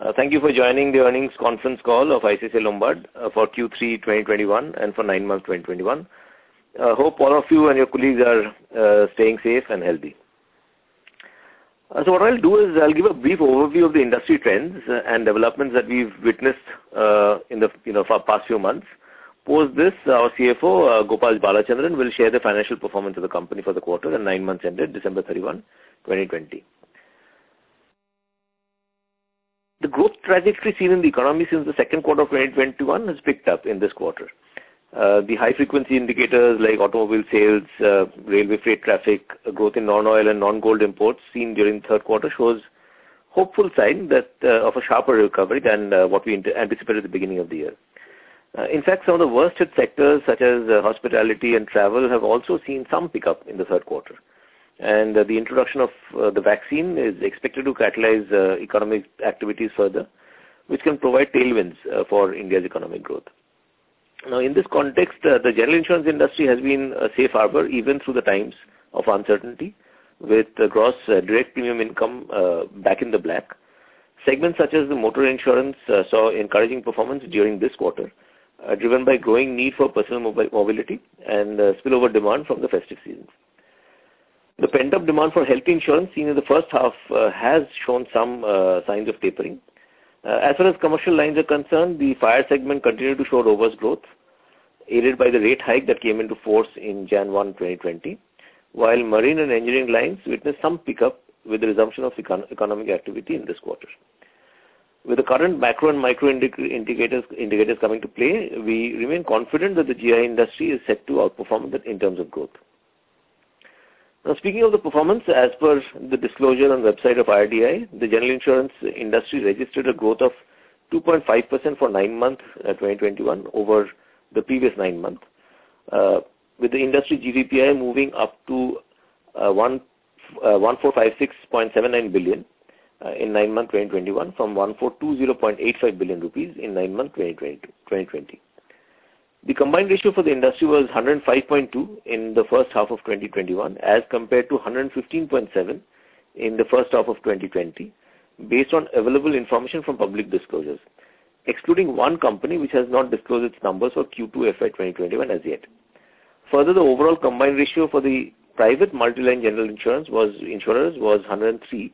Thank you for joining the earnings conference call of ICICI Lombard for Q3 2021 and for 9 months 2021. Hope all of you and your colleagues are staying safe and healthy. So what I'll do is I'll give a brief overview of the industry trends and developments that we've witnessed in the for past few months. Post this, our CFO Gopal Balachandran will share the financial performance of the company for the quarter and 9 months ended December 31, 2020. The growth trajectory seen in the economy since the second quarter of 2021 has picked up in this quarter. The high-frequency indicators like automobile sales, railway freight traffic, growth in non-oil and non-gold imports seen during the third quarter shows hopeful sign that of a sharper recovery than what we anticipated at the beginning of the year. In fact, some of the worst-hit sectors such as hospitality and travel have also seen some pickup in the third quarter. And the introduction of the vaccine is expected to catalyze economic activities further, which can provide tailwinds for India's economic growth. Now, in this context, the general insurance industry has been a safe harbor even through the times of uncertainty, with gross direct premium income back in the black. Segments such as the motor insurance saw encouraging performance during this quarter, driven by growing need for personal mobility and spillover demand from the festive season. The pent-up demand for health insurance seen in the first half has shown some signs of tapering. As far as commercial lines are concerned, the fire segment continued to show robust growth, aided by the rate hike that came into force in Jan 1, 2020, while marine and engineering lines witnessed some pickup with the resumption of economic activity in this quarter. With the current macro and micro indicators coming to play, we remain confident that the GI industry is set to outperform in terms of growth. Now, speaking of the performance, as per the disclosure on the website of RDI, the general insurance industry registered a growth of 2.5% for 9 months 2021 over the previous 9 months, with the industry GDPI moving up to 1456.79 billion in 9 months 2021 from 1420.85 billion rupees in 9 months 2020. The combined ratio for the industry was 105.2 in the first half of 2021 as compared to 115.7 in the first half of 2020 based on available information from public disclosures, excluding one company which has not disclosed its numbers for Q2 FY 2021 as yet. Further, the overall combined ratio for the private multi-line general insurers was 103.0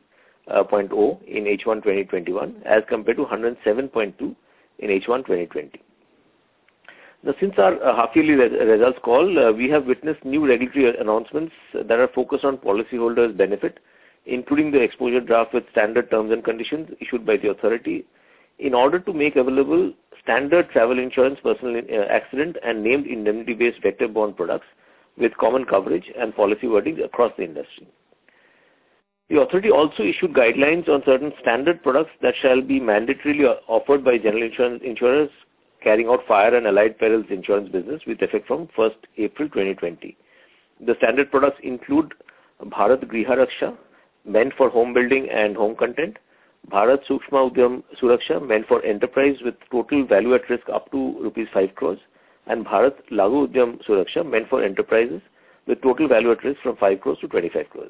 in H1 2021 as compared to 107.2 in H1 2020. Now, since our half-yearly results call, we have witnessed new regulatory announcements that are focused on policyholders' benefit, including the exposure draft with standard terms and conditions issued by the authority, in order to make available standard travel insurance, personal accident, and named indemnity-based vector-borne products with common coverage and policy wordings across the industry. The authority also issued guidelines on certain standard products that shall be mandatorily offered by general insurers carrying out fire and allied perils insurance business with effect from 1st April 2020. The standard products include Bharat Griha Raksha, meant for home building and home content, Bharat Sukshma Udyam Suraksha, meant for enterprise with total value at risk up to rupees 5 crores, and Bharat Laghu Udyam Suraksha, meant for enterprises with total value at risk from 5 crores to 25 crores.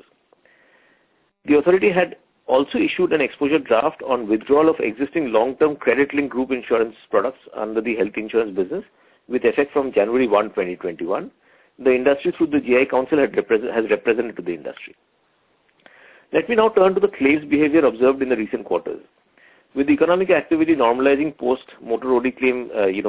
The authority had also issued an exposure draft on withdrawal of existing long-term credit-linked group insurance products under the health insurance business with effect from January 1, 2021. The industry through the GI Council has represented to the industry. Let me now turn to the claims behavior observed in the recent quarters. With the economic activity normalizing post motor OD claim,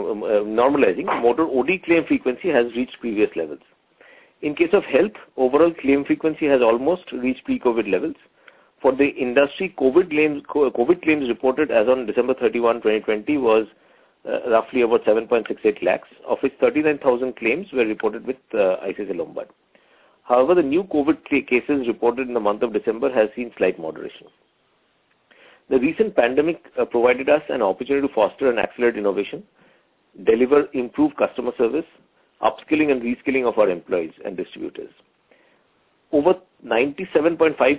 motor OD claim frequency has reached previous levels. In case of health, overall claim frequency has almost reached pre-COVID levels. For the industry, COVID claims reported as on December 31, 2020 was roughly about 7.68 lakhs, of which 39,000 claims were reported with ICICI Lombard. However, the new COVID cases reported in the month of December has seen slight moderation. The recent pandemic provided us an opportunity to foster and accelerate innovation, deliver improved customer service, upskilling and reskilling of our employees and distributors. Over 97.5%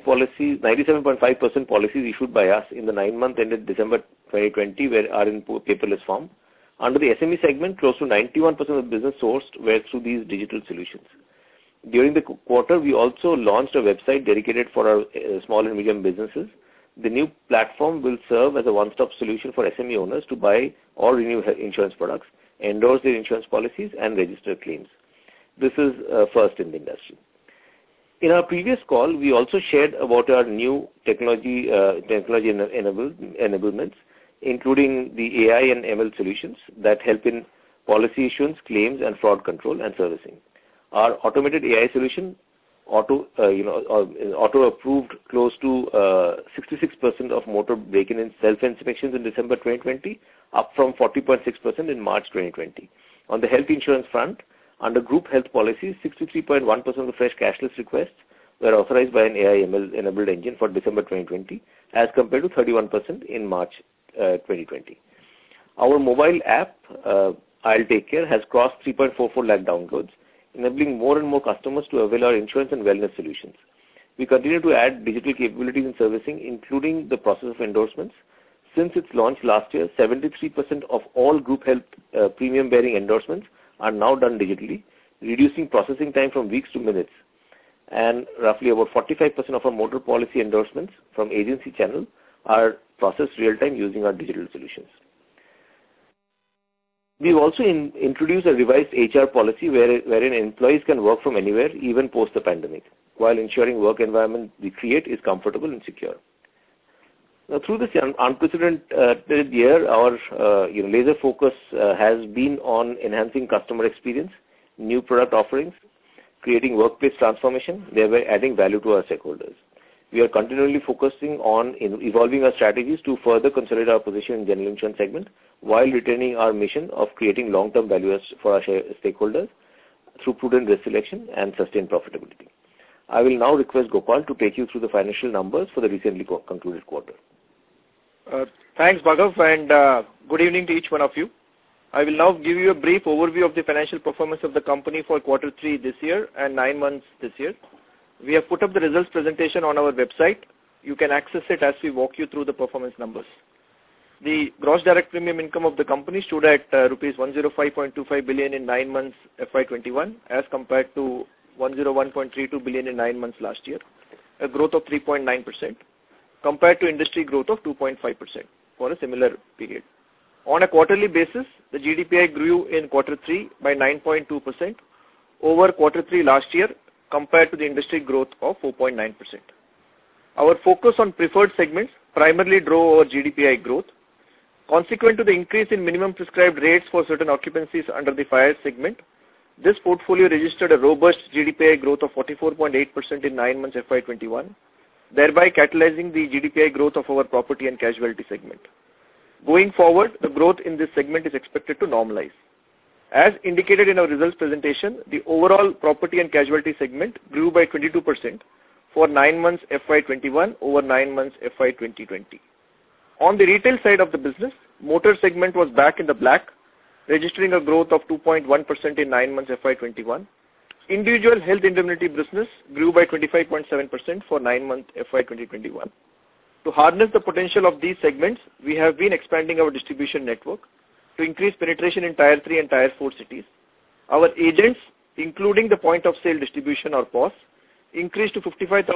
policies issued by us in the 9 months ended December 2020 are in paperless form. Under the SME segment, close to 91% of the business sourced were through these digital solutions. During the quarter, we also launched a website dedicated for our small and medium businesses The new platform will serve as a one-stop solution for SME owners to buy or renew insurance products, endorse their insurance policies, and register claims. This is first in the industry. In our previous call, we also shared about our new technology enablements, including the AI and ML solutions that help in policy issuance, claims, and fraud control and servicing. Our automated AI solution auto approved close to 66% of motor break-in and self-inspections in December 2020, up from 40.6% in March 2020. On the health insurance front, under group health policies, 63.1% of the fresh cashless requests were authorized by an AI/ML-enabled engine for December 2020, as compared to 31% in March 2020. Our mobile app, I'll Take Care, has crossed 3.44 lakh downloads, enabling more and more customers to avail our insurance and wellness solutions. We continue to add digital capabilities in servicing, including the process of endorsements. Since its launch last year, 73% of all group health premium-bearing endorsements are now done digitally, reducing processing time from weeks to minutes. And roughly about 45% of our motor policy endorsements from agency channel are processed real-time using our digital solutions. We've also introduced a revised HR policy wherein employees can work from anywhere, even post the pandemic, while ensuring work environment we create is comfortable and secure. Now, through this unprecedented year, our laser focus has been on enhancing customer experience, new product offerings, creating workplace transformation, thereby adding value to our stakeholders. We are continually focusing on evolving our strategies to further consolidate our position in general insurance segment, while retaining our mission of creating long-term value for our stakeholders through prudent risk selection and sustained profitability. I will now request Gopal to take you through the financial numbers for the recently concluded quarter. Thanks, Bhargav, and good evening to each one of you. I will now give you a brief overview of the financial performance of the company for quarter 3 this year and 9 months this year. We have put up the results presentation on our website. You can access it as we walk you through the performance numbers. The gross direct premium income of the company stood at rupees 105.25 billion in 9 months FY21 as compared to 101.32 billion in 9 months last year, a growth of 3.9%, compared to industry growth of 2.5% for a similar period. On a quarterly basis, the GDPI grew in quarter 3 by 9.2% over quarter 3 last year, compared to the industry growth of 4.9%. Our focus on preferred segments primarily drove our GDPI growth. Consequent to the increase in minimum prescribed rates for certain occupancies under the fire segment, this portfolio registered a robust GDPI growth of 44.8% in 9 months FY21, thereby catalyzing the GDPI growth of our property and casualty segment. Going forward, the growth in this segment is expected to normalize. As indicated in our results presentation, the overall property and casualty segment grew by 22% for 9 months FY21 over 9 months FY2020. On the retail side of the business, motor segment was back in the black, registering a growth of 2.1% in 9 months FY21. Individual health indemnity business grew by 25.7% for 9 months FY2021. To harness the potential of these segments, we have been expanding our distribution network to increase penetration in Tier 3 and Tier 4 cities. Our agents, including the point of sale distribution or POS, increased to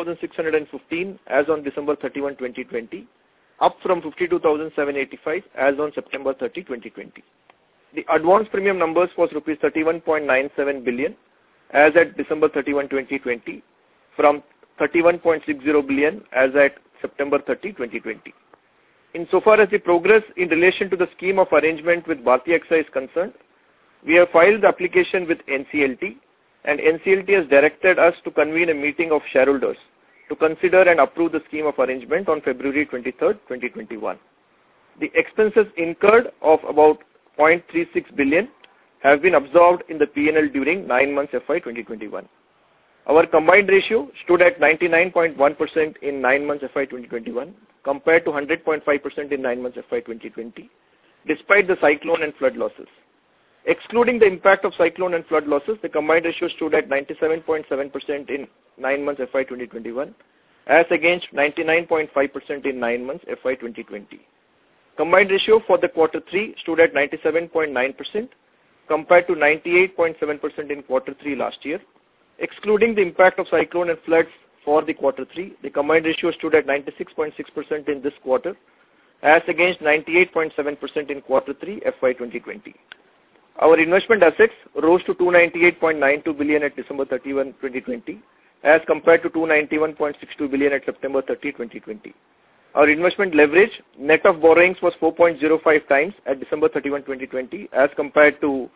55,615 as on December 31, 2020, up from 52,785 as on September 30, 2020. The advance premium numbers was rupees 31.97 billion as at December 31, 2020, from 31.60 billion as at September 30, 2020. Insofar as the progress in relation to the scheme of arrangement with Bharti AXA is concerned, we have filed the application with NCLT, and NCLT has directed us to convene a meeting of shareholders to consider and approve the scheme of arrangement on February 23, 2021. The expenses incurred of about 0.36 billion have been absorbed in the P&L during 9 months FY 2021. Our combined ratio stood at 99.1% in 9 months FY 2021 compared to 100.5% in 9 months FY 2020, despite the cyclone and flood losses. Excluding the impact of cyclone and flood losses, the combined ratio stood at 97.7% in 9 months FY 2021 as against 99.5% in 9 months FY 2020. Combined ratio for the quarter 3 stood at 97.9% compared to 98.7% in quarter 3 last year. Excluding the impact of cyclone and floods for the quarter 3, the combined ratio stood at 96.6% in this quarter, as against 98.7% in quarter 3 FY 2020. Our investment assets rose to 298.92 billion at December 31, 2020, as compared to 291.62 billion at September 30, 2020. Our investment leverage, net of borrowings, was 4.05 times at December 31, 2020, as compared to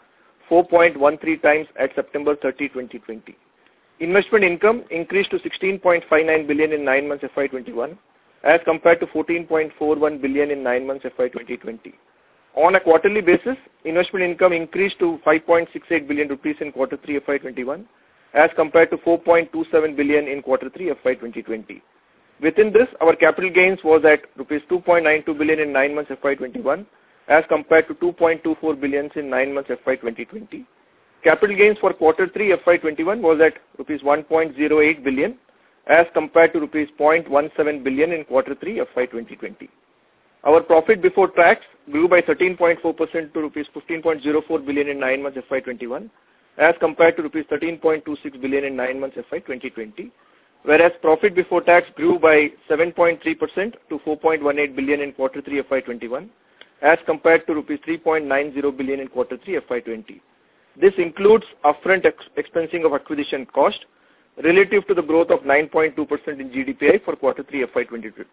4.13 times at September 30, 2020. Investment income increased to 16.59 billion in 9 months FY 21, as compared to 14.41 billion in 9 months FY 2020. On a quarterly basis, investment income increased to 5.68 billion rupees in quarter 3 FY 21, as compared to 4.27 billion in quarter 3 FY 2020. Within this, our capital gains was at rupees 2.92 billion in 9 months FY 21, as compared to 2.24 billion in 9 months FY 2020. Capital gains for quarter 3 FY 21 was at rupees 1.08 billion, as compared to rupees 0.17 billion in quarter 3 FY 2020. Our profit before tax grew by 13.4% to rupees 15.04 billion in 9 months FY 21, as compared to rupees 13.26 billion in 9 months FY 2020. Whereas profit before tax grew by 7.3% to 4.18 billion in quarter 3 FY 21, as compared to rupees 3.90 billion in quarter 3 FY 20. This includes upfront expensing of acquisition cost relative to the growth of 9.2% in GDPI for quarter 3 FY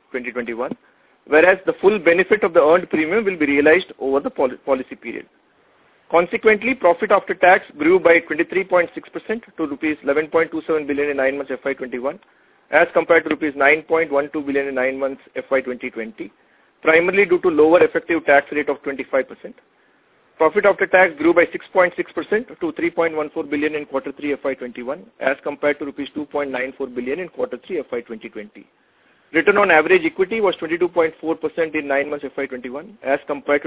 2021, whereas the full benefit of the earned premium will be realized over the policy period. Consequently, profit after tax grew by 23.6% to rupees 11.27 billion in 9 months FY 21, as compared to rupees 9.12 billion in 9 months FY 2020, primarily due to lower effective tax rate of 25%. Profit after tax grew by 6.6% to 3.14 billion in quarter 3 FY 21, as compared to rupees 2.94 billion in quarter 3 FY 2020. Return on average equity was 22.4% in 9 months FY 21, as compared to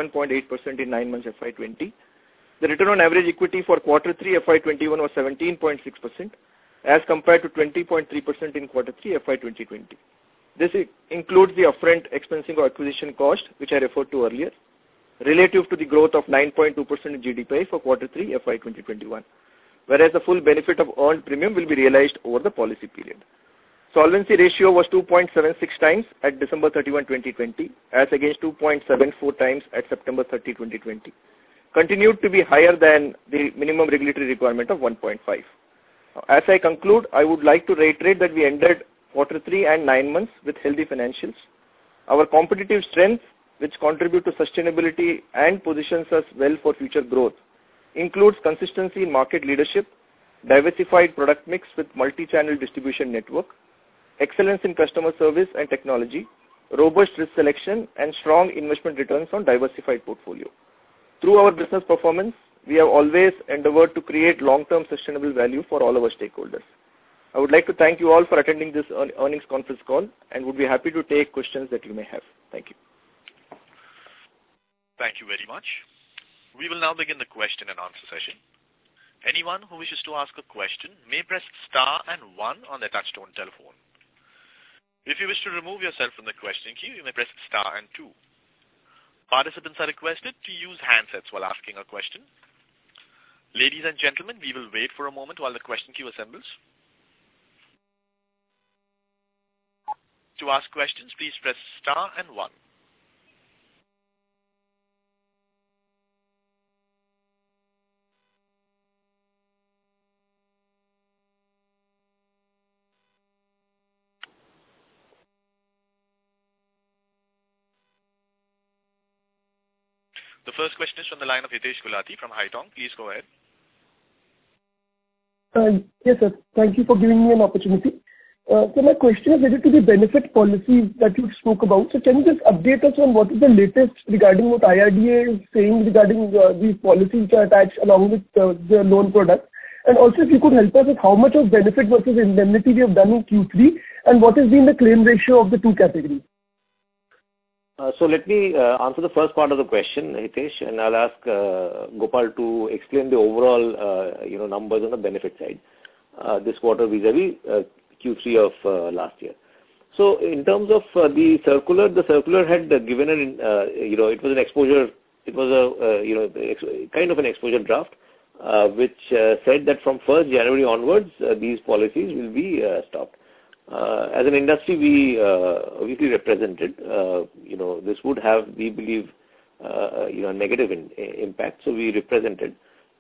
21.8% in 9 months FY 20. The return on average equity for quarter 3 FY 21 was 17.6%, as compared to 20.3% in quarter 3 FY 2020. This includes the upfront expensing of acquisition cost, which I referred to earlier, relative to the growth of 9.2% in GDPI for quarter 3 FY 2021, whereas the full benefit of earned premium will be realized over the policy period. Solvency ratio was 2.76 times at December 31, 2020, as against 2.74 times at September 30, 2020. Continued to be higher than the minimum regulatory requirement of 1.5. As I conclude, I would like to reiterate that we ended quarter 3 and 9 months with healthy financials. Our competitive strengths, which contribute to sustainability and positions us well for future growth, includes consistency in market leadership, diversified product mix with multi-channel distribution network, excellence in customer service and technology, robust risk selection, and strong investment returns on diversified portfolio. Through our business performance, we have always endeavored to create long-term sustainable value for all our stakeholders. I would like to thank you all for attending this earnings conference call and would be happy to take questions that you may have. Thank you. Thank you very much. We will now begin the question and answer session. Anyone who wishes to ask a question may press star and 1 on their touchtone telephone. If you wish to remove yourself from the question queue, you may press star and 2. Participants are requested to use handsets while asking a question. Ladies and gentlemen, we will wait for a moment while the question queue assembles. To ask questions, please press star and 1. The first question is from the line of Hitesh Gulati from Haitong. Please go ahead. Yes, sir. Thank you for giving me an opportunity. So my question is related to the benefit policies that you spoke about. So can you just update us on what is the latest regarding what IRDA is saying regarding these policies which are attached along with the loan product? And also if you could help us with how much of benefit versus indemnity we have done in Q3 and what has been the claim ratio of the two categories? So let me answer the first part of the question, Hitesh, and I'll ask Gopal to explain the overall numbers on the benefit side this quarter vis-a-vis Q3 of last year. So in terms of the circular had given it was an exposure, it was a kind of an exposure draft which said that from 1st January onwards these policies will be stopped. As an industry, we obviously represented. This would have, we believe, a negative impact. So we represented.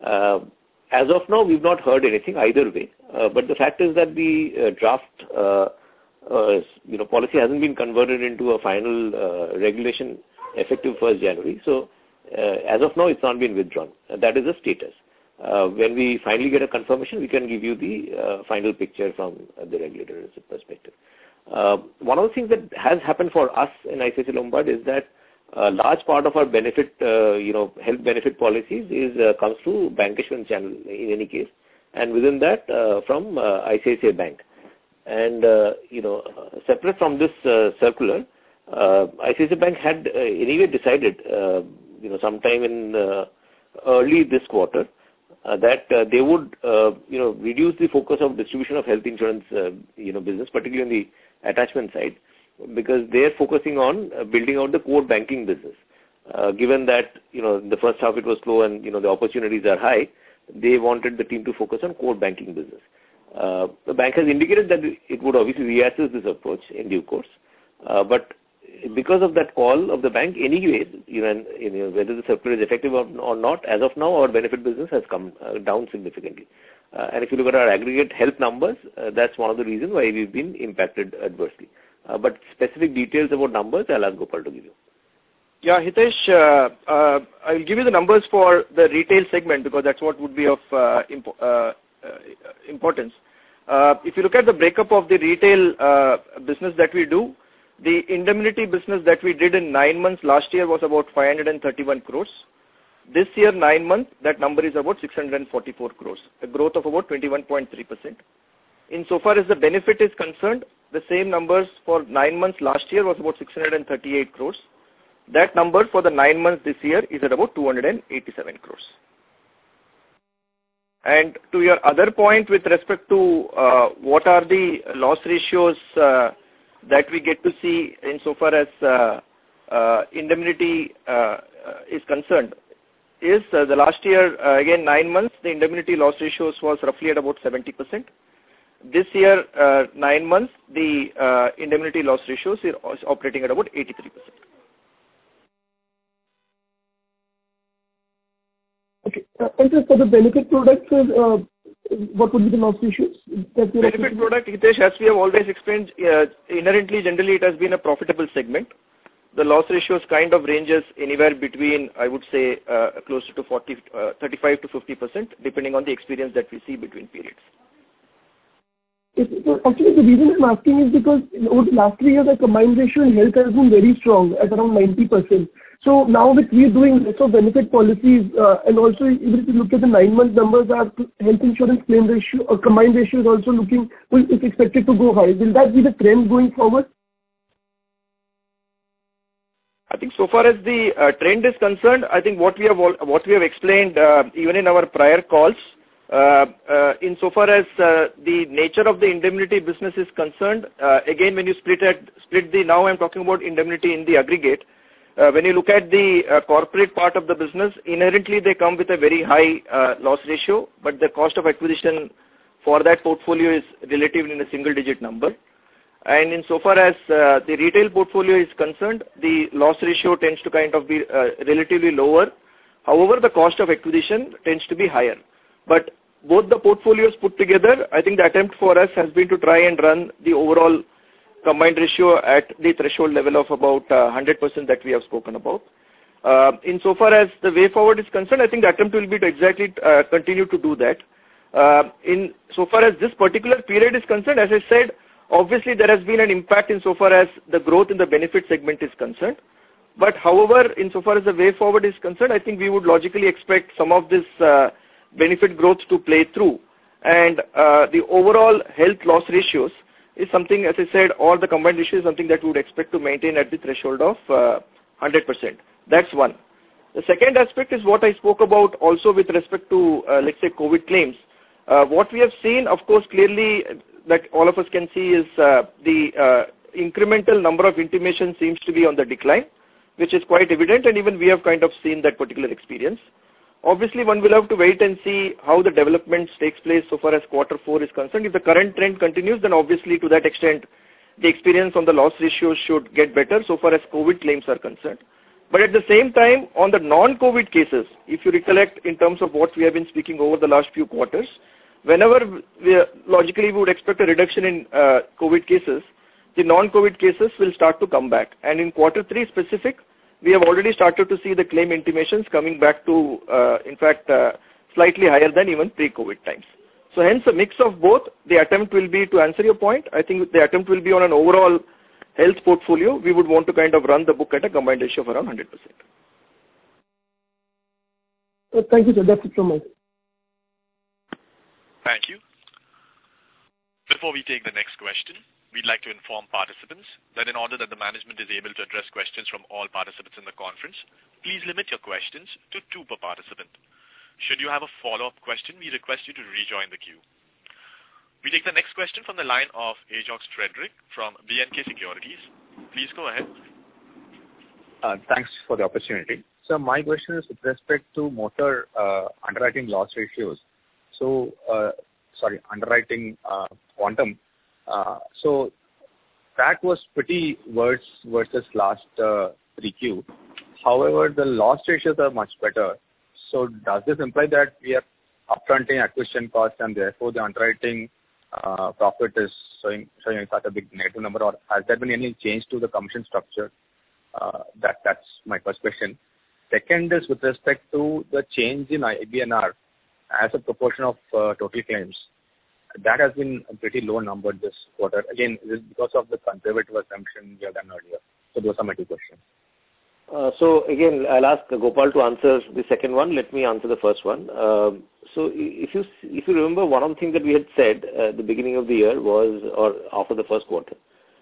As of now, we've not heard anything either way. But the fact is that the draft, policy hasn't been converted into a final regulation effective 1st January. So as of now, it's not been withdrawn. That is the status. When we finally get a confirmation, we can give you the final picture from the regulator's perspective. One of the things that has happened for us in ICICI Lombard is that a large part of our benefit, health benefit policies comes through bancassurance channel in any case, and within that from ICICI Bank. And separate from this circular, ICICI Bank had anyway decided, sometime in early this quarter, that they would, reduce the focus of distribution of health insurance, business, particularly on the attachment side, because they're focusing on building out the core banking business. Given that, in the first half it was slow and, the opportunities are high, they wanted the team to focus on core banking business. The bank has indicated that it would obviously reassess this approach in due course. But because of that call of the bank, anyway, whether the circular is effective or not, as of now, our benefit business has come down significantly. And if you look at our aggregate health numbers, that's one of the reasons why we've been impacted adversely. But specific details about numbers, I'll ask Gopal to give you. Yeah, Hitesh, I'll give you the numbers for the retail segment because that's what would be of importance. If you look at the breakup of the retail business that we do, the indemnity business that we did in 9 months last year was about 531 crores. This year, 9 months, that number is about 644 crores, a growth of about 21.3%. Insofar as the benefit is concerned, the same numbers for 9 months last year was about 638 crores. That number for the 9 months this year is at about 287 crores. And to your other point with respect to what are the loss ratios that we get to see insofar as indemnity is concerned, is the last year, again 9 months, the indemnity loss ratios was roughly at about 70%. This year, 9 months, the indemnity loss ratios is operating at about 83%. Okay. And so for the benefit products, what would be the loss ratios? Benefit product, Hitesh, as we have always explained, inherently, generally, it has been a profitable segment. The loss ratios kind of ranges anywhere between, I would say, closer to 35 to 50%, depending on the experience that we see between periods. So actually, the reason I'm asking is because over the last 3 years, the combined ratio in health has been very strong at around 90%. So now with we doing less of benefit policies, and also even if you look at the 9-month numbers, our health insurance claim ratio or combined ratio is also is expected to go high. Will that be the trend going forward? I think so far as the trend is concerned, I think what we have explained even in our prior calls, insofar as the nature of the indemnity business is concerned, again when you now I'm talking about indemnity in the aggregate. When you look at the corporate part of the business, inherently they come with a very high loss ratio, but the cost of acquisition for that portfolio is relatively in a single-digit number. And insofar as the retail portfolio is concerned, the loss ratio tends to kind of be relatively lower. However, the cost of acquisition tends to be higher. But both the portfolios put together, I think the attempt for us has been to try and run the overall combined ratio at the threshold level of about 100% that we have spoken about. Insofar as the way forward is concerned, I think the attempt will be to exactly continue to do that. Insofar as this particular period is concerned, as I said, obviously there has been an impact insofar as the growth in the benefit segment is concerned. But however, insofar as the way forward is concerned, I think we would logically expect some of this benefit growth to play through. And the overall health loss ratios is something, as I said, or the combined ratio is something that we would expect to maintain at the threshold of 100%. That's one. The second aspect is what I spoke about also with respect to, let's say, COVID claims. What we have seen, of course, clearly that all of us can see is the incremental number of intimations seems to be on the decline, which is quite evident, and even we have kind of seen that particular experience. Obviously, one will have to wait and see how the developments takes place so far as quarter 4 is concerned. If the current trend continues, then obviously to that extent, the experience on the loss ratios should get better so far as COVID claims are concerned. But at the same time, on the non-COVID cases, if you recollect in terms of what we have been speaking over the last few quarters, whenever logically we would expect a reduction in COVID cases, the non-COVID cases will start to come back. And in quarter 3 specific, we have already started to see the claim intimations coming back to, in fact, slightly higher than even pre-COVID times. So hence a mix of both. The attempt will be, to answer your point, I think the attempt will be on an overall health portfolio. We would want to kind of run the book at a combined ratio of around 100%. Thank you, sir. That's it from my side. Thank you. Before we take the next question, we'd like to inform participants that in order that the management is able to address questions from all participants in the conference, please limit your questions to 2 per participant. Should you have a follow-up question, we request you to rejoin the queue. We take the next question from the line of Ajox Frederick from B&K Securities. Please go ahead. Thanks for the opportunity. So my question is with respect to motor underwriting loss ratios. So, underwriting quantum. So that was pretty worse versus last 3Q. However, the loss ratios are much better. So does this imply that we are upfronting acquisition costs and therefore the underwriting profit is showing such a big negative number, or has there been any change to the commission structure? That's my first question. Second is with respect to the change in IBNR as a proportion of total claims. That has been a pretty low number this quarter. Again, is it because of the conservative assumption we have done earlier? So those are my 2 questions. So again, I'll ask Gopal to answer the second one. Let me answer the first one. So if you remember, one of the things that we had said at the beginning of the year was, or after the first quarter,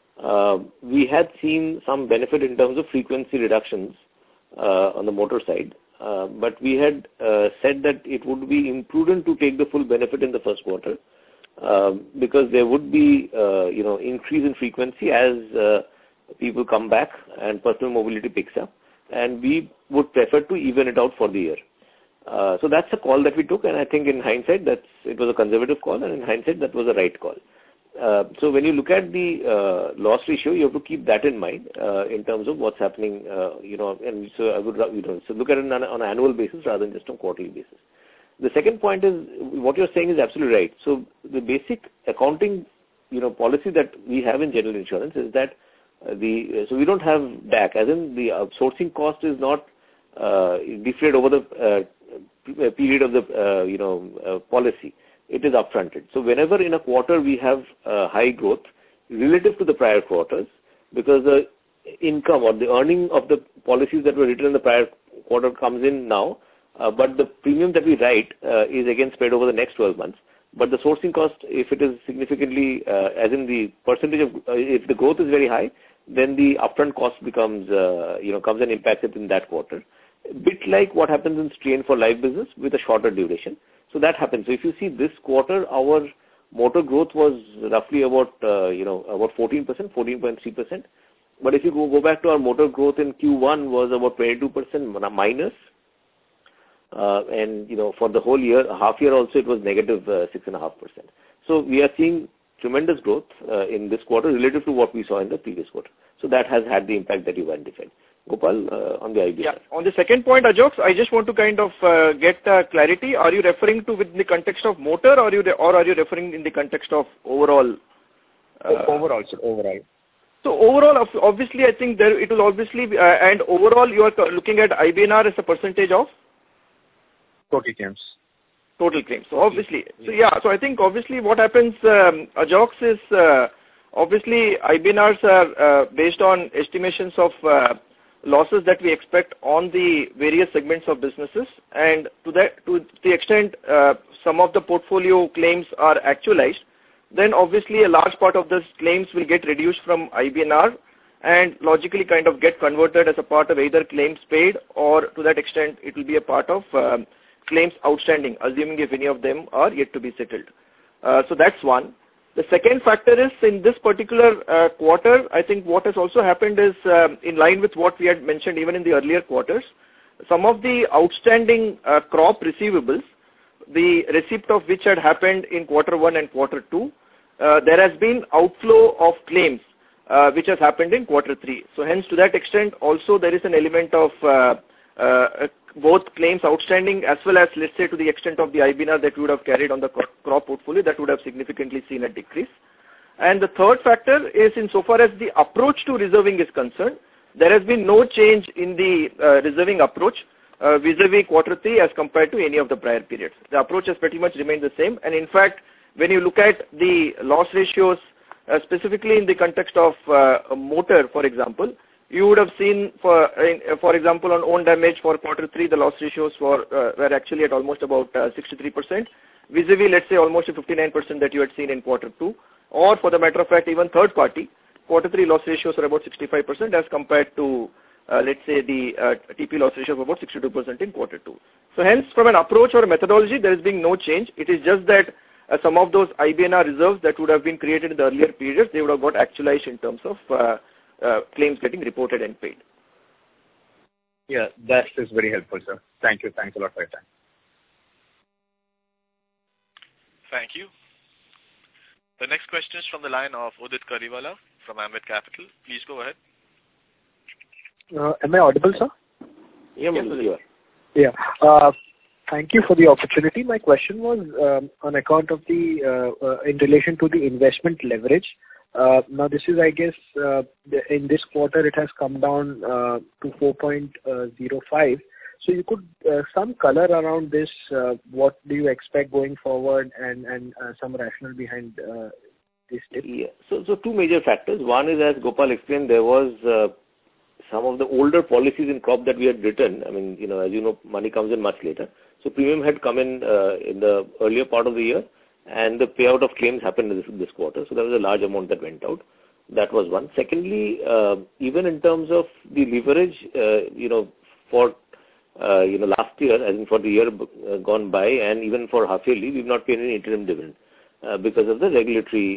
we had seen some benefit in terms of frequency reductions on the motor side. But we had said that it would be imprudent to take the full benefit in the first quarter because there would be, increase in frequency as people come back and personal mobility picks up, and we would prefer to even it out for the year. So that's a call that we took, and I think in hindsight it was a conservative call, and in hindsight that was a right call. So when you look at the loss ratio, you have to keep that in mind in terms of what's happening, and so I would so look at it on an annual basis rather than just on quarterly basis. The second point is what you're saying is absolutely right. So the basic accounting policy that we have in general insurance is that so we don't have DAC, as in the sourcing cost is not defrayed over the period of the policy. It is upfronted. So whenever in a quarter we have high growth relative to the prior quarters, because the income or the earning of the policies that were written in the prior quarter comes in now, but the premium that we write is again spread over the next 12 months. But the sourcing cost, if it is significantly, as in the percentage of, if the growth is very high, then the upfront cost becomes, comes and impacts it in that quarter. A bit like what happens in strain for life business with a shorter duration. So that happens. So if you see this quarter, our motor growth was roughly about 14%, 14.3%. But if you go back to our motor growth in Q1 was about 22% minus. And for the whole year, half year also it was negative 6.5%. So we are seeing tremendous growth in this quarter relative to what we saw in the previous quarter. So that has had the impact that you identified. Gopal, on the IBNR. Yeah, on the second point, Ajox, I just want to kind of get clarity. Are you referring to within the context of motor, or are you referring in the context of overall? Overall, sir. Overall. So overall, obviously, I think it will obviously be, and overall, you are looking at IBNR as a percentage of total claims. Total claims. So obviously, so I think obviously what happens, Ajox, is obviously IBNRs are based on estimations of losses that we expect on the various segments of businesses, and to the extent some of the portfolio claims are actualized, then obviously a large part of those claims will get reduced from IBNR and logically kind of get converted as a part of either claims paid, or to that extent it will be a part of claims outstanding, assuming if any of them are yet to be settled. So that's one. The second factor is in this particular quarter, I think what has also happened is in line with what we had mentioned even in the earlier quarters. some of the outstanding crop receivables, the receipt of which had happened in quarter 1 and quarter 2, there has been outflow of claims which has happened in quarter 3. So hence to that extent also there is an element of both claims outstanding as well as, let's say, to the extent of the IBNR that we would have carried on the crop portfolio, that would have significantly seen a decrease. And the third factor is insofar as the approach to reserving is concerned, there has been no change in the reserving approach vis-a-vis quarter 3 as compared to any of the prior periods. The approach has pretty much remained the same, and in fact, when you look at the loss ratios, specifically in the context of motor, for example, you would have seen, for example, on own damage for quarter 3, the loss ratios were actually at almost about 63%, vis-a-vis, let's say, almost 59% that you had seen in quarter 2, or for the matter of fact, even third party, quarter 3 loss ratios are about 65% as compared to, let's say, the TP loss ratio of about 62% in quarter 2. So hence, from an approach or a methodology, there has been no change. It is just that some of those IBNR reserves that would have been created in the earlier periods, they would have got actualized in terms of claims getting reported and paid. Yeah, that is very helpful, sir. Thank you. Thanks a lot for your time. Thank you. The next question is from the line of Udit Kariwala from Ambit Capital. Please go ahead. Am I audible, sir? Yes, you are. Yeah. Thank you for the opportunity. My question was on account of in relation to the investment leverage. Now this is, I guess, in this quarter it has come down to 4.05. So you could some color around this. What do you expect going forward, and some rationale behind this tip? Yeah. So two major factors. One is, as Gopal explained, there was some of the older policies in crop that we had written. I mean, as you know, money comes in much later. So premium had come in the earlier part of the year, and the payout of claims happened this quarter. So there was a large amount that went out. That was one. Secondly, even in terms of the leverage, for last year, as in for the year gone by, and even for half yearly, we've not paid any interim dividend because of the regulatory,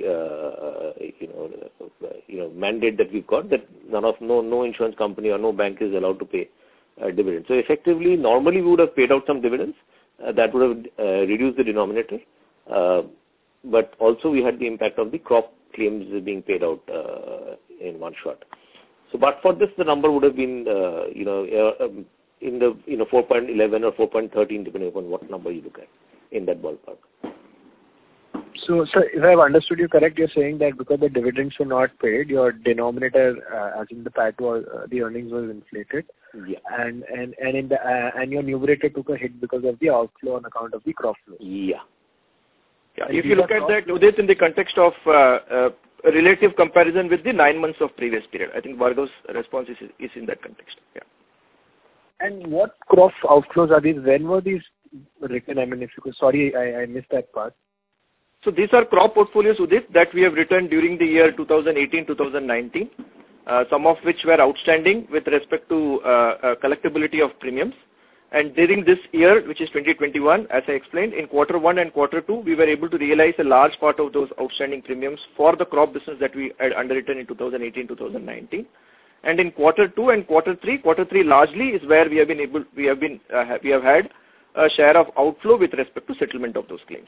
mandate that we've got, that no insurance company or no bank is allowed to pay dividends. So effectively, normally we would have paid out some dividends that would have reduced the denominator, but also we had the impact of the crop claims being paid out in one shot. So, but for this, the number would have been, in the 4.11 or 4.13, depending upon what number you look at, in that ballpark. So, sir, if I have understood you correct, you're saying that because the dividends were not paid, your denominator, as in the PAT, the earnings was inflated. Yeah. And your numerator took a hit because of the outflow on account of the crop flow. Yeah. Yeah. If you look at that, Udit, in the context of a relative comparison with the 9 months of previous period, I think Bhargav's response is in that context. Yeah. And what crop outflows are these? When were these written? I mean, if you could, sorry, I missed that part. So these are crop portfolios, Udit, that we have written during the year 2018-2019, some of which were outstanding with respect to collectability of premiums. And during this year, which is 2021, as I explained, in quarter 1 and quarter 2, we were able to realize a large part of those outstanding premiums for the crop business that we had underwritten in 2018-2019. And in quarter 2 and quarter 3 largely is where we have had a share of outflow with respect to settlement of those claims.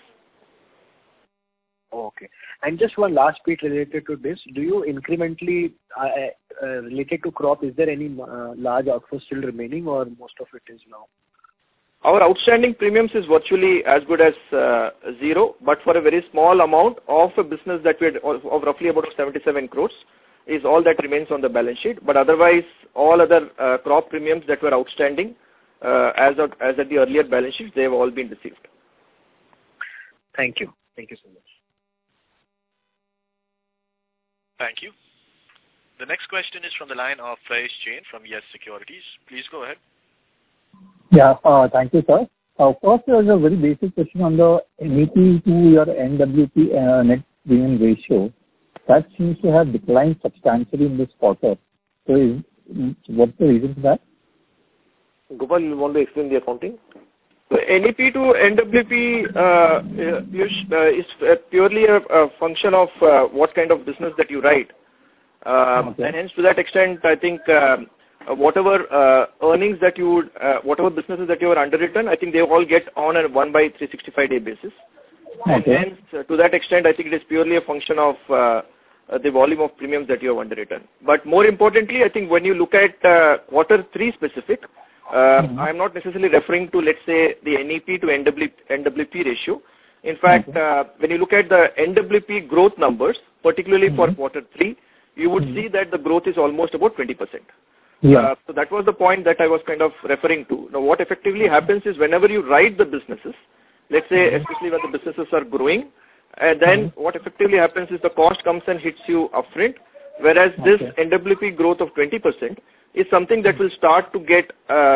Okay. And just one last bit related to this. Do you incrementally, related to crop, is there any large outflow still remaining, or most of it is now? Our outstanding premiums is virtually as good as zero, but for a very small amount of a business that we had of roughly about 77 crores is all that remains on the balance sheet. But otherwise, all other crop premiums that were outstanding as at the earlier balance sheets, they have all been received. Thank you. Thank you so much. Thank you. The next question is from the line of Prayesh Jain from Yes Securities. Please go ahead. Yeah, thank you, sir. First, there is a very basic question on the NEP to your NWP net premium ratio. That seems to have declined substantially in this quarter. So, what's the reason for that? Gopal, you want to explain the accounting? So NEP to NWP is purely a function of what kind of business that you write. Okay. And hence, to that extent, I think whatever earnings that you would, whatever businesses that you are underwritten, I think they all get on a 1 by 365-day basis. Okay. And hence, to that extent, I think it is purely a function of the volume of premiums that you have underwritten. But more importantly, I think when you look at quarter 3 specific, I am not necessarily referring to, let's say, the NEP to NWP ratio. In fact, when you look at the NWP growth numbers, particularly for quarter 3, you would see that the growth is almost about 20%. Yeah. So that was the point that I was kind of referring to. Now, what effectively happens is whenever you write the businesses, let's say especially when the businesses are growing, then what effectively happens is the cost comes and hits you upfront, whereas this NWP growth of 20% is something that will start to get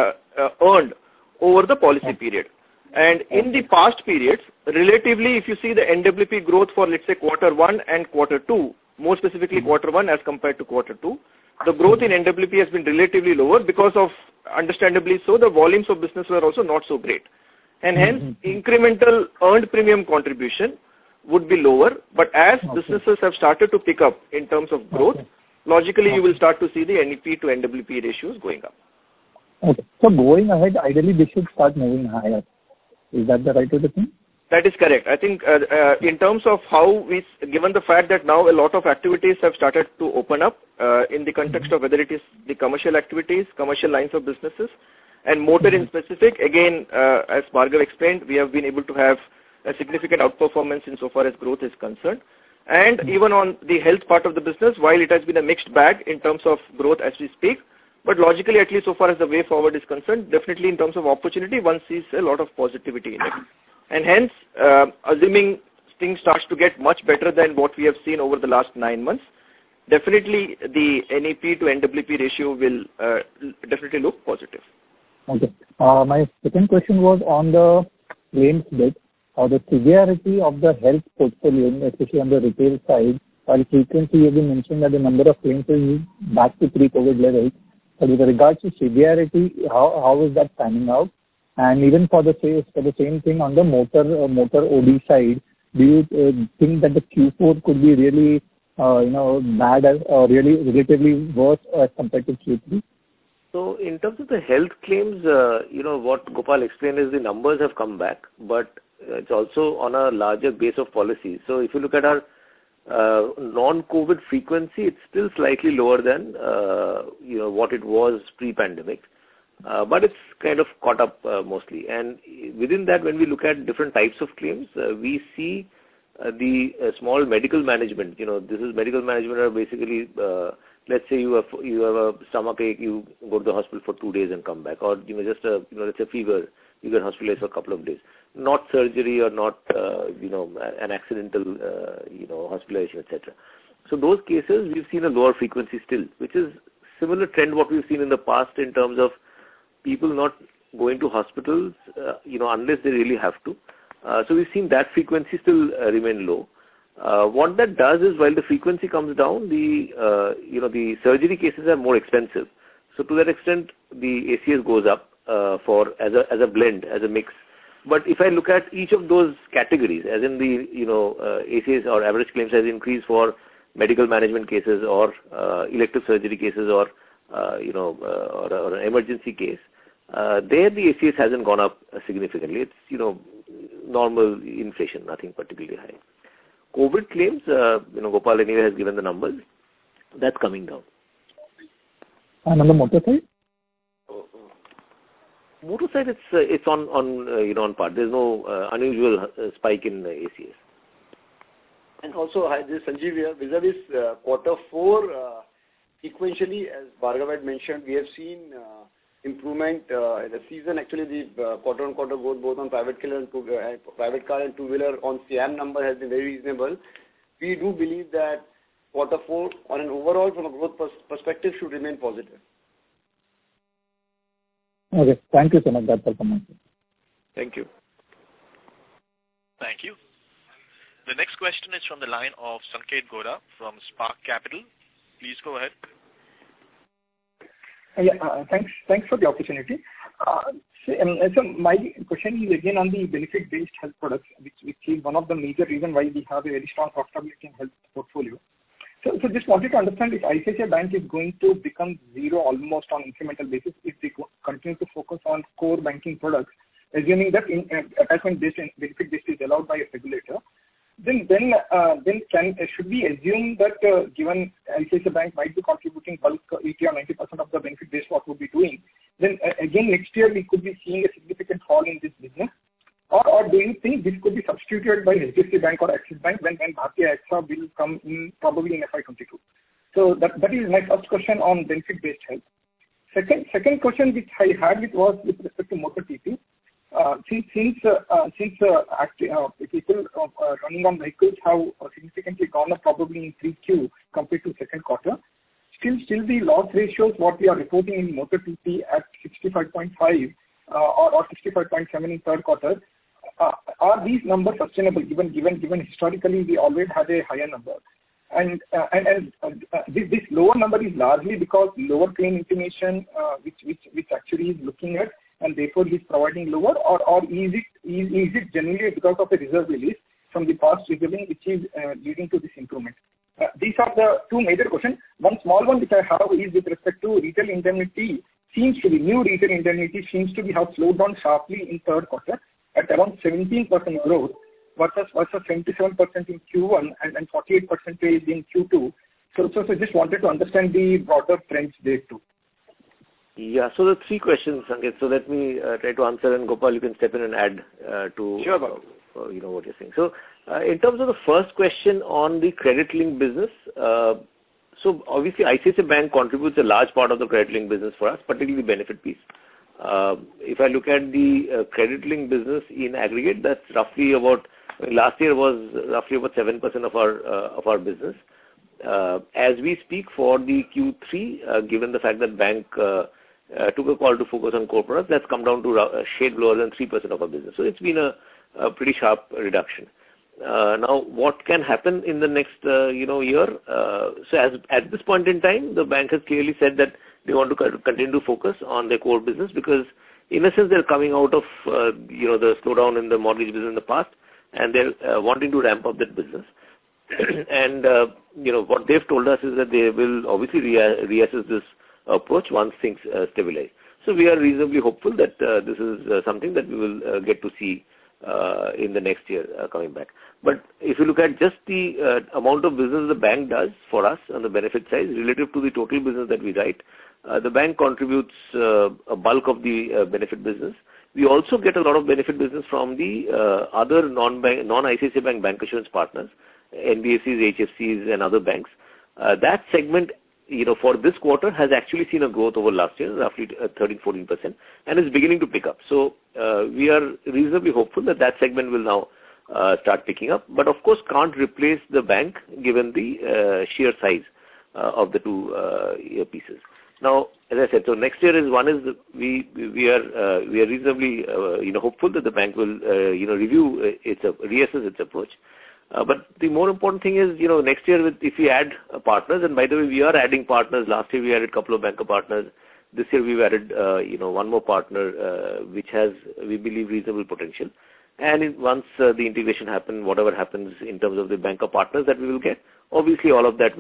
earned over the policy period. And in the past periods, relatively, if you see the NWP growth for, let's say, quarter 1 and quarter 2, more specifically quarter 1 as compared to quarter 2, the growth in NWP has been relatively lower because of, understandably so, the volumes of business were also not so great. And hence, incremental earned premium contribution would be lower. But as businesses have started to pick up in terms of growth, logically you will start to see the NEP to NWP ratios going up. Okay. So going ahead, ideally they should start moving higher. Is that the right way to think? That is correct. I think in terms of how we, given the fact that now a lot of activities have started to open up in the context of whether it is the commercial activities, commercial lines of businesses, and motor in specific, again, as Bhargav explained, we have been able to have a significant outperformance insofar as growth is concerned. And even on the health part of the business, while it has been a mixed bag in terms of growth as we speak, but logically, at least so far as the way forward is concerned, definitely in terms of opportunity, one sees a lot of positivity in it. And hence, assuming things starts to get much better than what we have seen over the last 9 months, definitely the NEP to NWP ratio will definitely look positive. Okay. My second question was on the claims bit. The severity of the health portfolio, especially on the retail side, while frequency you have mentioned that the number of claims is back to pre-COVID levels. But with regards to severity, how is that panning out? And even for the same thing on the motor OD side, do you think that the Q4 could be really bad or really relatively worse as compared to Q3? So in terms of the health claims, what Gopal explained is the numbers have come back, but it's also on a larger base of policies. So if you look at our non-COVID frequency, it's still slightly lower than what it was pre-pandemic. But it's kind of caught up mostly. And within that, when we look at different types of claims, we see the small medical management. This is medical management are basically, let's say you have a stomach ache, you go to the hospital for 2 days and come back, or just let's say fever, you get hospitalized for a couple of days. Not surgery or not an accidental hospitalization, etc. So those cases we've seen a lower frequency still, which is similar trend what we've seen in the past in terms of people not going to hospitals, unless they really have to. So we've seen that frequency still remain low. What that does is while the frequency comes down, the surgery cases are more expensive. So to that extent, the ACS goes up as a blend, as a mix. But if I look at each of those categories, as in the ACS or average claims has increased for medical management cases or elective surgery cases or an emergency case, there the ACS hasn't gone up significantly. It's normal inflation, nothing particularly high. COVID claims, Gopal anyway has given the numbers. That's coming down. And on the motor side? Motor side, it's on par. There's no unusual spike in ACS. And also, this Sanjeev here, vis-a-vis quarter 4, sequentially, as Bhargav had mentioned, we have seen improvement in the season. Actually, the quarter-on-quarter growth both on private car and two-wheeler on CM number has been very reasonable. We do believe that quarter 4, on an overall from a growth perspective, should remain positive. Okay. Thank you so much. That's all from my side. Thank you. Thank you. The next question is from the line of Sanket Godha from Spark Capital. Please go ahead. Thanks for the opportunity. So my question is again on the benefit-based health products, which is one of the major reasons why we have a very strong profitability in health portfolio. So just wanted to understand if ICICI Bank is going to become zero almost on incremental basis if they continue to focus on core banking products, assuming that attachment-based and benefit-based is allowed by a regulator. Then should we assume that given ICICI Bank might be contributing bulk 80 or 90% of the benefit-based what we'll be doing, then again next year we could be seeing a significant fall in this business? Or do you think this could be substituted by HDFC Bank or Axis Bank when Bharti AXA will come in probably in FY22? So that is my first question on benefit-based health. Second question which I had was with respect to motor TP. Since people running on vehicles have significantly gone up probably in 3Q compared to second quarter, still the loss ratios what we are reporting in motor TP at 65.5 or 65.7 in third quarter, are these numbers sustainable given historically we always had a higher number? And this lower number is largely because lower claim intimation which actually is looking at and therefore he is providing lower, or is it generally because of a reserve release from the past reserving which is leading to this improvement? These are the two major questions. One small one which I have is with respect to retail indemnity. New retail indemnity seems to have slowed down sharply in third quarter at around 17% growth versus 77% in Q1 and 48% in Q2. So just wanted to understand the broader trends there too. Yeah, so the three questions, Sanket. So let me try to answer, and Gopal, you can step in and add to sure, what you're saying. So in terms of the first question on the credit link business, so obviously ICICI Bank contributes a large part of the credit link business for us, particularly the benefit piece. If I look at the credit link business in aggregate, that's roughly about, last year was roughly about 7% of our business. As we speak for the Q3, given the fact that bank took a call to focus on core products, that's come down to a shade lower than 3% of our business. So it's been a pretty sharp reduction. Now, what can happen in the next year? So at this point in time, the bank has clearly said that they want to continue to focus on their core business because, in a sense, they're coming out of the slowdown in the mortgage business in the past, and they're wanting to ramp up that business. And what they've told us is that they will obviously reassess this approach once things stabilize. So we are reasonably hopeful that this is something that we will get to see in the next year coming back. But if you look at just the amount of business the bank does for us on the benefit side relative to the total business that we write, the bank contributes a bulk of the benefit business. We also get a lot of benefit business from the other non-ICICI Bank bancassurance partners, NBFCs, HFCs, and other banks. That segment, for this quarter has actually seen a growth over last year, roughly 13-14%, and is beginning to pick up. So we are reasonably hopeful that segment will now start picking up, but of course can't replace the bank given the sheer size of the two pieces. Now, as I said, so next year we are reasonably hopeful that the bank will reassess its approach. But the more important thing is, next year if we add partners, and by the way, we are adding partners. Last year we added a couple of banker partners. This year we've added, one more partner, which has, we believe, reasonable potential. And once the integration happens, whatever happens in terms of the banker partners that we will get, obviously all of that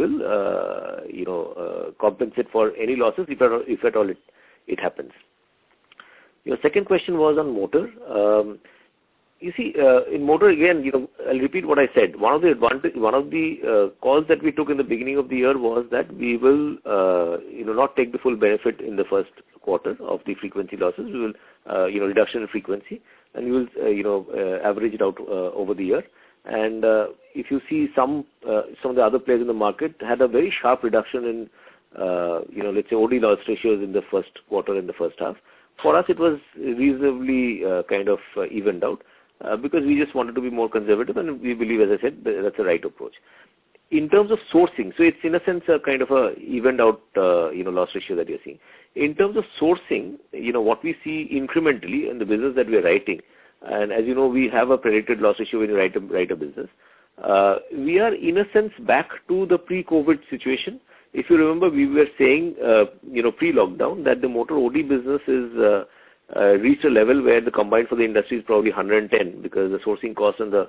will, compensate for any losses if at all it happens. Your second question was on motor. You see, in motor again, I'll repeat what I said. One of the calls that we took in the beginning of the year was that we will, not take the full benefit in the first quarter of the frequency losses. We will, reduction in frequency, and we will, average it out over the year. And if you see some of the other players in the market had a very sharp reduction in, let's say OD loss ratios in the first quarter and the first half. For us, it was reasonably kind of evened out. Because we just wanted to be more conservative, and we believe, as I said, that's the right approach. In terms of sourcing, so it's in a sense a kind of a evened out, loss ratio that you're seeing. In terms of sourcing, what we see incrementally in the business that we're writing, and as you know, we have a predicted loss ratio when you write a business. We are in a sense back to the pre-COVID situation. If you remember, we were saying, pre-lockdown that the motor OD business is reached a level where the combined for the industry is probably 110 because the sourcing cost and the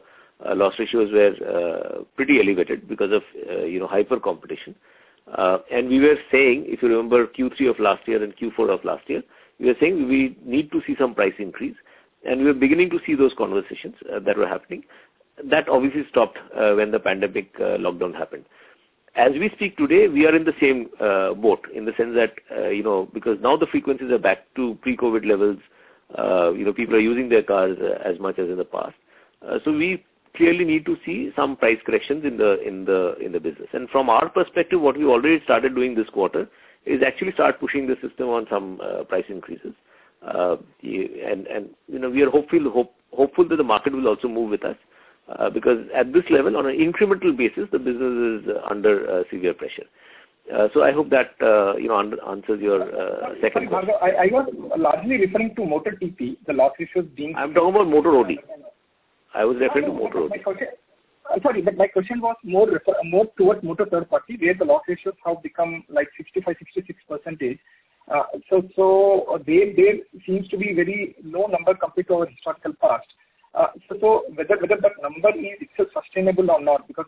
loss ratios were pretty elevated because of hyper competition. And we were saying, if you remember Q3 of last year and Q4 of last year, we were saying we need to see some price increase, and we were beginning to see those conversations that were happening. That obviously stopped when the pandemic lockdown happened. As we speak today, we are in the same boat, in the sense that, because now the frequencies are back to pre-COVID levels, people are using their cars as much as in the past. So we clearly need to see some price corrections in the business. And from our perspective, what we already started doing this quarter is actually start pushing the system on some price increases. And we are hopeful that the market will also move with us. Because at this level, on an incremental basis, the business is under severe pressure. So I hope that answers your second question. I was largely referring to motor TP, the loss ratios being... I'm talking about motor OD. I was referring to motor OD. Sorry, but my question was more towards motor third party, where the loss ratios have become like 65-66%. So there seems to be very low number compared to our historical past. So whether that number is itself sustainable or not, because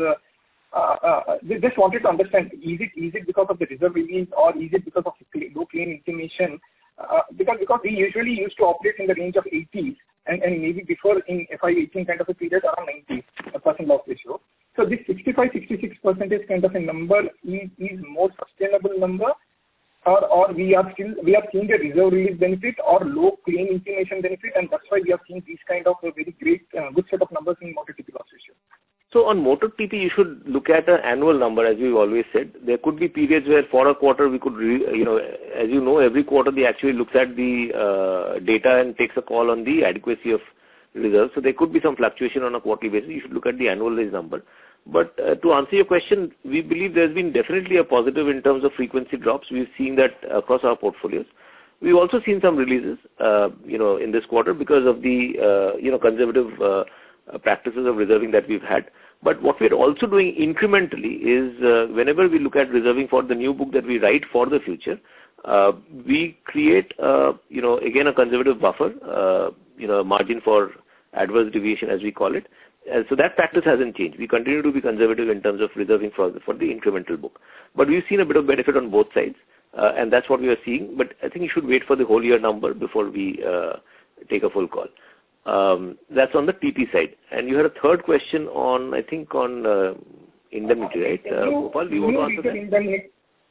we just wanted to understand, is it because of the reserve release, or is it because of low claim intimation? Because we usually used to operate in the range of 80s, and maybe before in FY18 kind of a period around 90% loss ratio. So this 65-66% kind of a number is more sustainable number, or we are seeing a reserve release benefit or low claim intimation benefit, and that's why we are seeing these kind of a very great good set of numbers in motor TP loss ratio. So on motor TP, you should look at an annual number, as we've always said. There could be periods where for a quarter we could, as you know, every quarter they actually looks at the data and takes a call on the adequacy of reserves. So there could be some fluctuation on a quarterly basis. You should look at the annualized number. But to answer your question, we believe there's been definitely a positive in terms of frequency drops. We've seen that across our portfolios. We've also seen some releases, in this quarter because of the, conservative practices of reserving that we've had. But what we're also doing incrementally is whenever we look at reserving for the new book that we write for the future, we create, again, a conservative buffer, margin for adverse deviation, as we call it. So that practice hasn't changed. We continue to be conservative in terms of reserving for the incremental book. But we've seen a bit of benefit on both sides, and that's what we are seeing. But I think you should wait for the whole year number before we take a full call. That's on the TP side. And you had a third question on, I think, on indemnity, right? Gopal, do you want to answer that?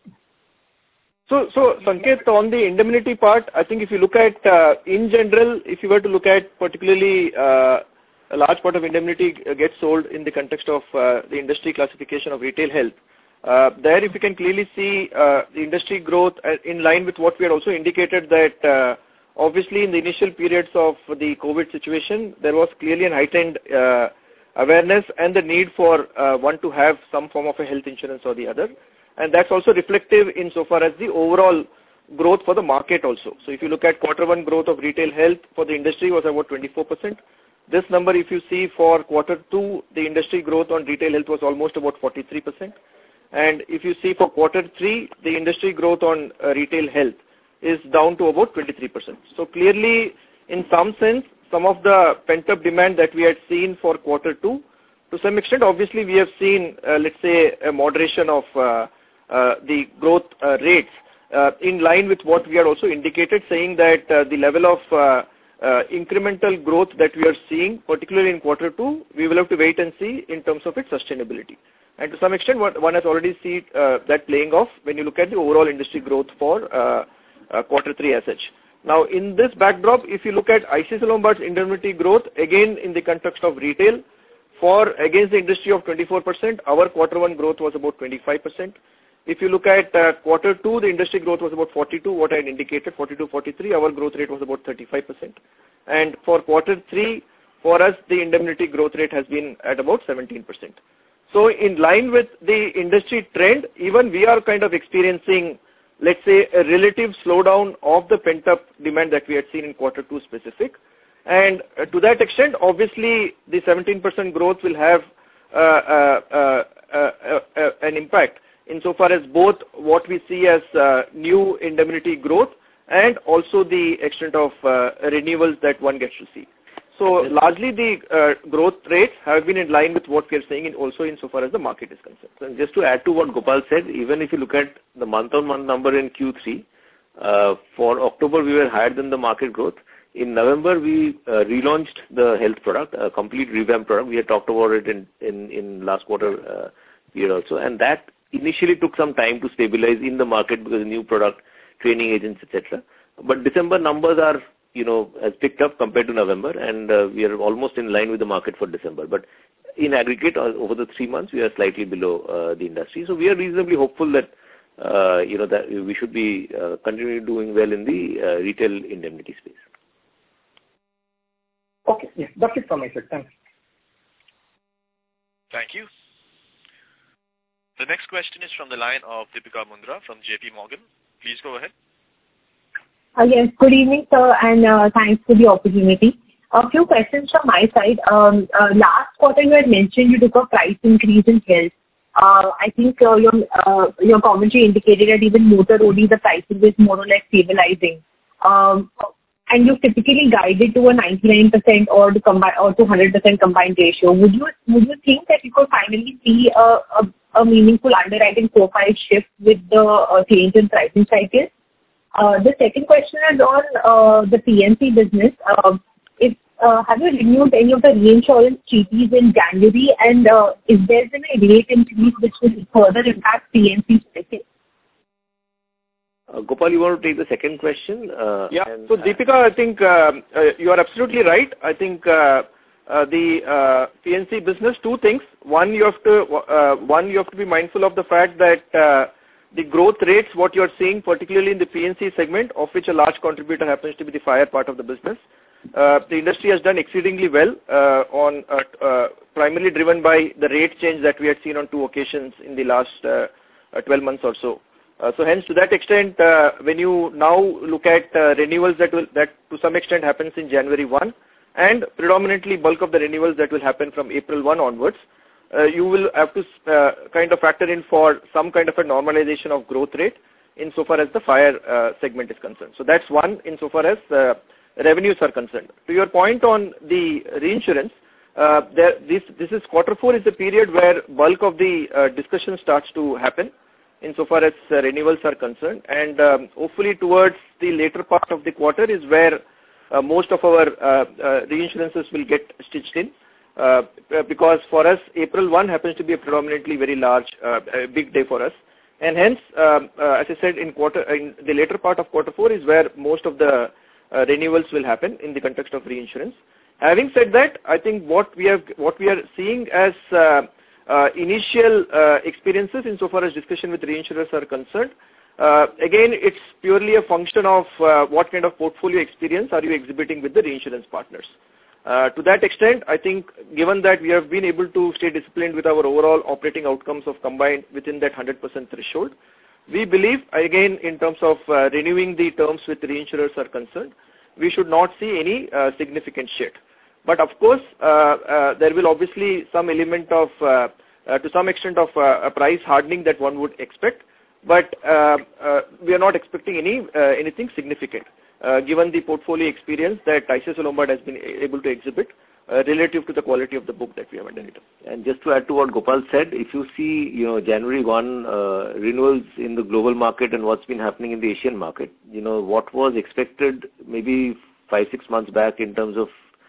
So Sanket, on the indemnity part, I think if you look at, in general, if you were to look at particularly a large part of indemnity gets sold in the context of the industry classification of retail health. There, if you can clearly see the industry growth in line with what we had also indicated that obviously in the initial periods of the COVID situation, there was clearly an heightened awareness and the need for one to have some form of a health insurance or the other. And that's also reflective insofar as the overall growth for the market also. So if you look at Q1 growth of retail health for the industry was about 24%. This number, if you see for Q2, the industry growth on retail health was almost about 43%. And if you see for Q3, the industry growth on retail health is down to about 23%. So clearly, in some sense, some of the pent-up demand that we had seen for Q2, to some extent, obviously, we have seen, let's say, a moderation of the growth rates in line with what we had also indicated, saying that the level of incremental growth that we are seeing, particularly in Q2, we will have to wait and see in terms of its sustainability. And to some extent, one has already seen that playing off when you look at the overall industry growth for Q3 as such. Now, in this backdrop, if you look at ICICI Lombard's indemnity growth, again in the context of retail, for against the industry of 24%, our Q1 growth was about 25%. If you look at Q2, the industry growth was about 42, what I had indicated, 42, 43. Our growth rate was about 35%. And for Q3, for us, the indemnity growth rate has been at about 17%. So in line with the industry trend, even we are kind of experiencing, let's say, a relative slowdown of the pent-up demand that we had seen in Q2 specific. And to that extent, obviously, the 17% growth will have an impact insofar as both what we see as new indemnity growth and also the extent of renewals that one gets to see. So largely the growth rates have been in line with what we are saying also insofar as the market is concerned. And just to add to what Gopal said, even if you look at the month-on-month number in Q3, for October we were higher than the market growth. In November we relaunched the health product, a complete revamped product. We had talked about it in last quarter year also, and that initially took some time to stabilize in the market because of new product, training agents, etc. But December numbers are, has picked up compared to November, and we are almost in line with the market for December. But in aggregate, over the 3 months, we are slightly below the industry. So we are reasonably hopeful that, that we should be continuing doing well in the retail indemnity space. Okay, yeah, that's it from my side. Thanks. Thank you. The next question is from the line of Deepika Mundra from JP Morgan. Please go ahead. Yes, good evening, sir, and thanks for the opportunity. A few questions from my side. Last quarter you had mentioned you took a price increase in health. I think your commentary indicated that even motor only the pricing is more or less stabilizing. And you typically guided to a 99% or to 100% combined ratio. Would you think that you could finally see a meaningful underwriting profile shift with the change in pricing cycle? The second question is on the PNC business. Have you renewed any of the reinsurance treaties in January, and is there been a rate increase which will further impact PNC pricing? Gopal, you want to take the second question? So Deepika, I think you are absolutely right. I think the PNC business, two things. One, you have to be mindful of the fact that the growth rates, what you are seeing, particularly in the PNC segment, of which a large contributor happens to be the fire part of the business. The industry has done exceedingly well primarily driven by the rate change that we had seen on 2 occasions in the last 12 months or so. So hence, to that extent, when you now look at renewals that to some extent happens in January 1, and predominantly bulk of the renewals that will happen from April 1 onwards, you will have to kind of factor in for some kind of a normalization of growth rate insofar as the fire segment is concerned. So that's one insofar as revenues are concerned. To your point on the reinsurance, this is Q4 is the period where bulk of the discussion starts to happen insofar as renewals are concerned, and hopefully towards the later part of the quarter is where most of our reinsurances will get stitched in, because for us April 1 happens to be a predominantly very large, big day for us, and hence as I said in the later part of Q4 is where most of the renewals will happen in the context of reinsurance. Having said that, I think what we are seeing as initial experiences insofar as discussion with reinsurers are concerned, again it's purely a function of what kind of portfolio experience are you exhibiting with the reinsurance partners. To that extent, I think given that we have been able to stay disciplined with our overall operating outcomes of combined within that 100% threshold, we believe again in terms of renewing the terms with the reinsurers are concerned, we should not see any significant shift. But of course, there will obviously some element of, to some extent of a price hardening that one would expect, but we are not expecting anything significant, given the portfolio experience that ICICI Lombard has been able to exhibit relative to the quality of the book that we have underwritten. And just to add to what Gopal said, if you see, January 1 renewals in the global market and what's been happening in the Asian market, what was expected maybe 5-6 months back in terms of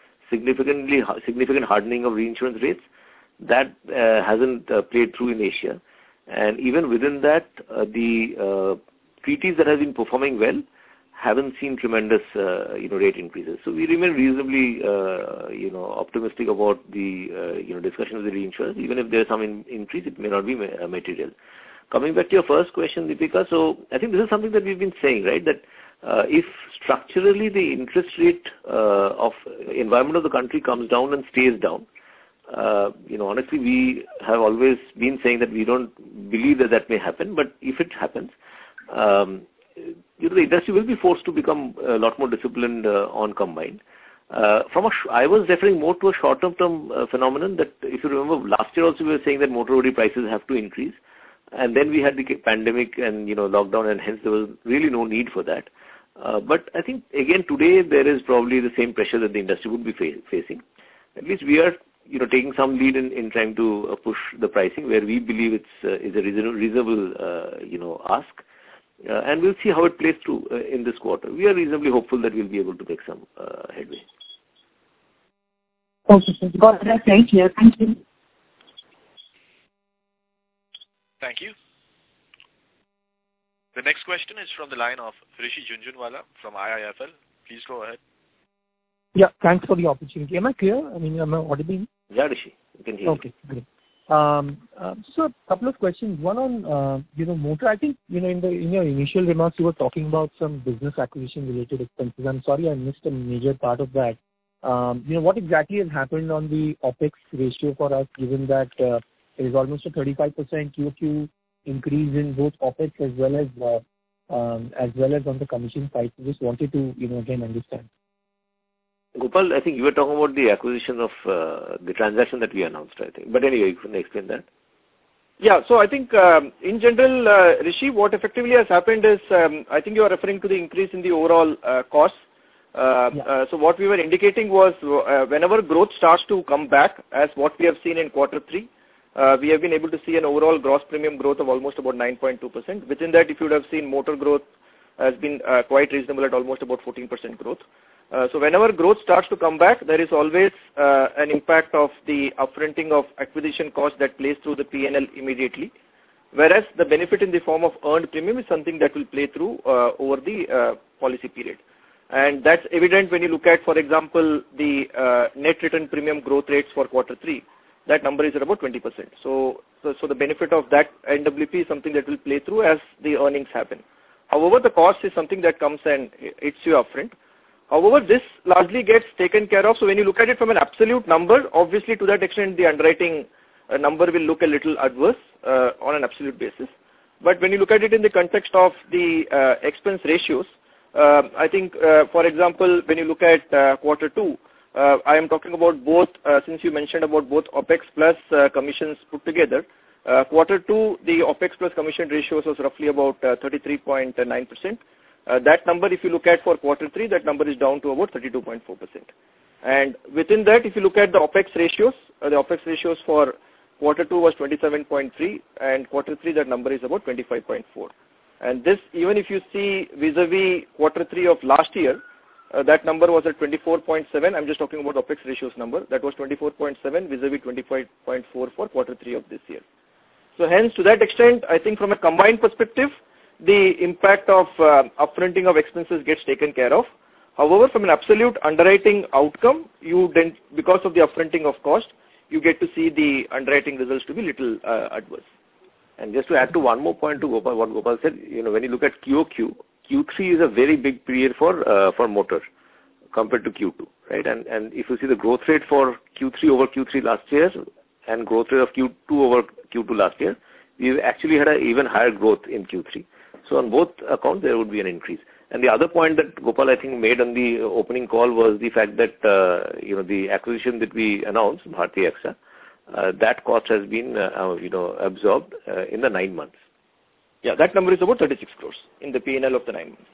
significant hardening of reinsurance rates, that hasn't played through in Asia. And even within that, the treaties that have been performing well haven't seen tremendous rate increases. So we remain reasonably optimistic about the discussion with the reinsurers. Even if there's some increase, it may not be material. Coming back to your first question, Deepika, so I think this is something that we've been saying, right, that if structurally the interest rate of environment of the country comes down and stays down, honestly, we have always been saying that we don't believe that may happen, but if it happens, the industry will be forced to become a lot more disciplined on combined. I was referring more to a short-term phenomenon that, if you remember, last year also we were saying that motor OD prices have to increase, and then we had the pandemic and lockdown, and hence there was really no need for that. But I think, again, today there is probably the same pressure that the industry would be facing. At least we are taking some lead in trying to push the pricing where we believe is a reasonable ask. And we'll see how it plays through in this quarter. We are reasonably hopeful that we'll be able to make some headway. Okay, sir. Got that right here. Thank you. Thank you. The next question is from the line of Rishi Jhunjhunwala from IIFL. Please go ahead. Yeah, thanks for the opportunity. Am I clear? I mean, am I audible? Yeah, Rishi, you can hear. Okay, great. So a couple of questions. One on motor. I think in your initial remarks you were talking about some business acquisition related expenses. I'm sorry I missed a major part of that. What exactly has happened on the OPEX ratio for us, given that there is almost a 35% QOQ increase in both OPEX as well as on the commission side. So just wanted to again understand. Gopal, I think you were talking about the acquisition of the transaction that we announced, I think. But anyway, you can explain that. Yeah, so I think in general, Rishi, what effectively has happened is, I think you are referring to the increase in the overall costs. So what we were indicating was whenever growth starts to come back, as what we have seen in quarter 3, we have been able to see an overall gross premium growth of almost about 9.2%. Within that, if you would have seen motor growth has been quite reasonable at almost about 14% growth. So whenever growth starts to come back, there is always an impact of the upfronting of acquisition cost that plays through the P&L immediately. Whereas the benefit in the form of earned premium is something that will play through over the policy period. And that's evident when you look at, for example, the net written premium growth rates for quarter 3. That number is at about 20%. So the benefit of that NWP is something that will play through as the earnings happen. However, the cost is something that comes and hits you upfront. However, this largely gets taken care of. So when you look at it from an absolute number, obviously to that extent the underwriting number will look a little adverse on an absolute basis. But when you look at it in the context of the expense ratios, I think, for example, when you look at quarter 2, I am talking about both, since you mentioned about both OPEX plus commissions put together. Quarter 2, the OPEX plus commission ratios was roughly about 33.9%. That number, if you look at for quarter 3, that number is down to about 32.4%. And within that, if you look at the OPEX ratios for quarter 2 was 27.3, and quarter 3, that number is about 25.4. And this, even if you see vis-a-vis quarter 3 of last year, that number was at 24.7. I'm just talking about OPEX ratios number. That was 24.7 vis-a-vis 25.4 for quarter 3 of this year. So hence, to that extent, I think from a combined perspective, the impact of upfronting of expenses gets taken care of. However, from an absolute underwriting outcome, you then, because of the upfronting of cost, you get to see the underwriting results to be little adverse. And just to add to one more point to Gopal, what Gopal said, when you look at QOQ, Q3 is a very big period for motor compared to Q2, right? And if you see the growth rate for Q3 over Q3 last year and growth rate of Q2 over Q2 last year, we actually had an even higher growth in Q3. So on both accounts, there would be an increase. And the other point that Gopal, I think, made on the opening call was the fact that, the acquisition that we announced, Bharti AXA, that cost has been, absorbed in the 9 months. Yeah, that number is about 36 crores in the P&L of the 9 months.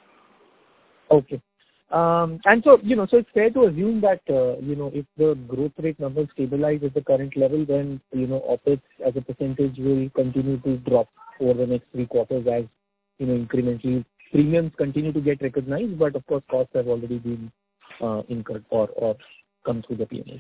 Okay. And so, so it's fair to assume that, if the growth rate numbers stabilize at the current level, then, OPEX as a percentage will continue to drop over the next 3 quarters as, incrementally premiums continue to get recognized, but of course costs have already been incurred or come through the P&L.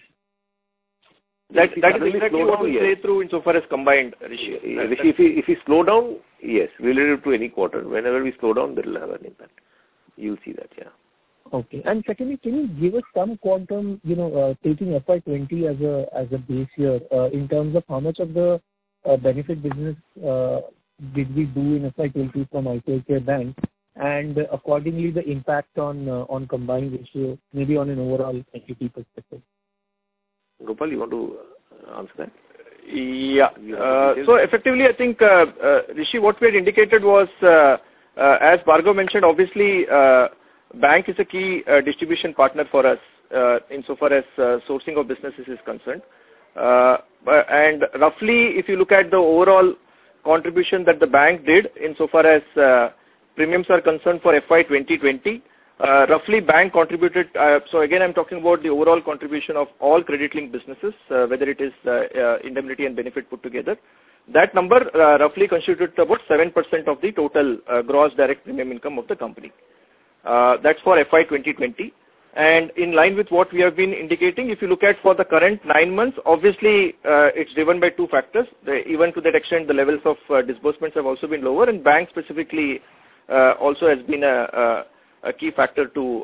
That is exactly what we play through insofar as combined, Rishi. If we slow down, yes, relative to any quarter. Whenever we slow down, that will have an impact. You'll see that, yeah. Okay. And secondly, can you give us some quantum, taking FY20 as a base year, in terms of how much of the benefit business did we do in FY20 from ICICI Bank, and accordingly the impact on combined ratio, maybe on an overall entity perspective? Gopal, you want to answer that? Yeah. So effectively, I think, Rishi, what we had indicated was, as Bhargav mentioned, obviously, bank is a key distribution partner for us insofar as sourcing of businesses is concerned. And roughly, if you look at the overall contribution that the bank did insofar as premiums are concerned for FY 2020, roughly bank contributed, so again I'm talking about the overall contribution of all credit-linked businesses, whether it is indemnity and benefit put together. That number roughly constituted about 7% of the total gross direct premium income of the company. That's for FY 2020. And in line with what we have been indicating, if you look at for the current 9 months, obviously it's driven by two factors. Even to that extent, the levels of disbursements have also been lower, and bank specifically also has been a key factor to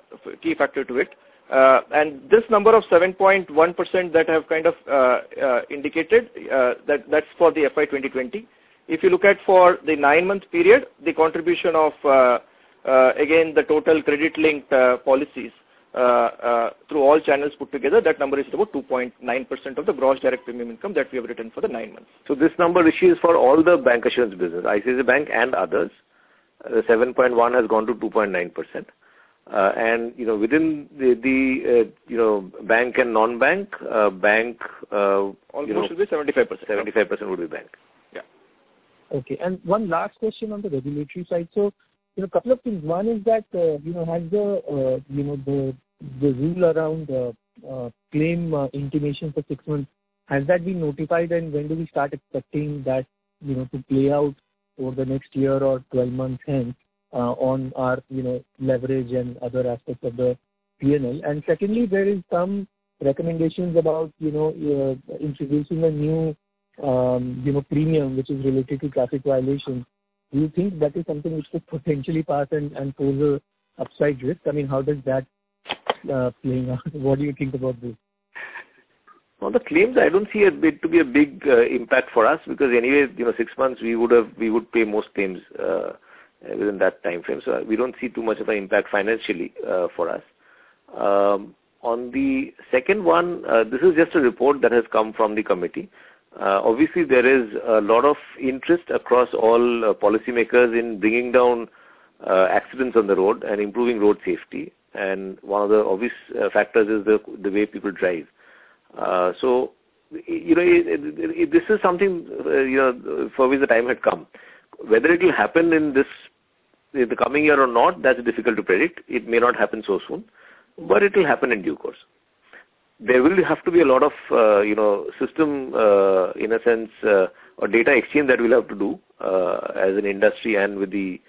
it. And this number of 7.1% that I have kind of indicated, that's for the FY 2020. If you look at for the 9-month period, the contribution of again the total credit-linked policies through all channels put together, that number is about 2.9% of the gross direct premium income that we have written for the 9 months. So this number, Rishi, is for all the bank assurance business, ICICI Bank and others. 7.1 has gone to 2.9%. And within the bank and non-bank, bank almost should be 75%. 75% would be bank. Yeah. Okay. And one last question on the regulatory side. So, a couple of things. One is that has the rule around claim intimation for 6 months, has that been notified, and when do we start expecting that to play out over the next year or 12 months hence on our leverage and other aspects of the P&L? And secondly, there is some recommendations about introducing a new premium which is related to traffic violations. Do you think that is something which could potentially pass and pose a upside risk? I mean, how does that playing out? What do you think about this? On the claims, I don't see it to be a big impact for us, because anyway, 6 months we would pay most claims within that time frame. So we don't see too much of an impact financially for us. On the second one, this is just a report that has come from the committee. Obviously, there is a lot of interest across all policymakers in bringing down accidents on the road and improving road safety. And one of the obvious factors is the way people drive. So, this is something, for which the time had come. Whether it will happen in the coming year or not, that's difficult to predict. It may not happen so soon, but it will happen in due course. There will have to be a lot of, system, in a sense, or data exchange that we'll have to do as an industry and with the,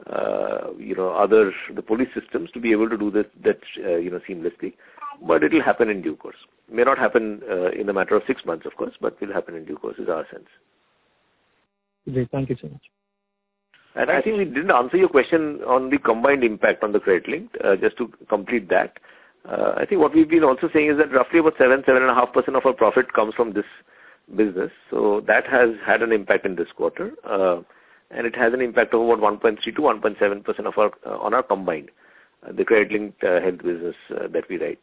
the police systems to be able to do that seamlessly. But it will happen in due course. May not happen in a matter of 6 months, of course, but will happen in due course is our sense. Great. Thank you so much. And I think we didn't answer your question on the combined impact on the credit linked. Just to complete that, I think what we've been also saying is that roughly about 7.5% of our profit comes from this business. So that has had an impact in this quarter, and it has an impact of about 1.3 to 1.7% of on our combined, the credit linked health business that we write.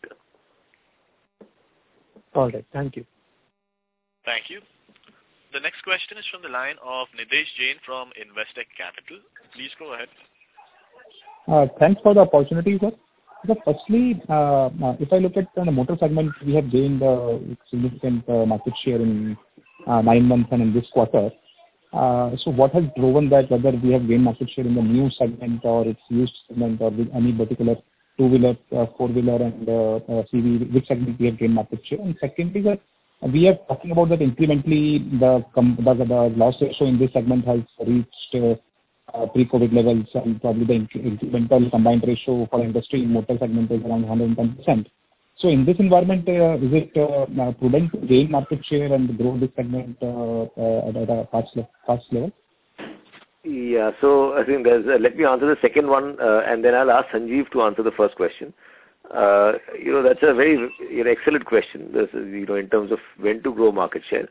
All right. Thank you. Thank you. The next question is from the line of Nidhesh Jain from Investec Capital. Please go ahead. Thanks for the opportunity, sir. So firstly, if I look at the motor segment, we have gained significant market share in 9 months and in this quarter. So what has driven that, whether we have gained market share in the new segment or its used segment or with any particular two-wheeler, four-wheeler and CV, which segment we have gained market share? And secondly, that we are talking about that incrementally the loss ratio in this segment has reached pre-COVID levels, and probably the incremental combined ratio for industry in motor segment is around 110%. So in this environment, is it prudent to gain market share and grow this segment at a fast level? Yeah, so I think let me answer the second one, and then I'll ask Sanjeev to answer the first question. That's a very excellent question. This is, in terms of when to grow market share.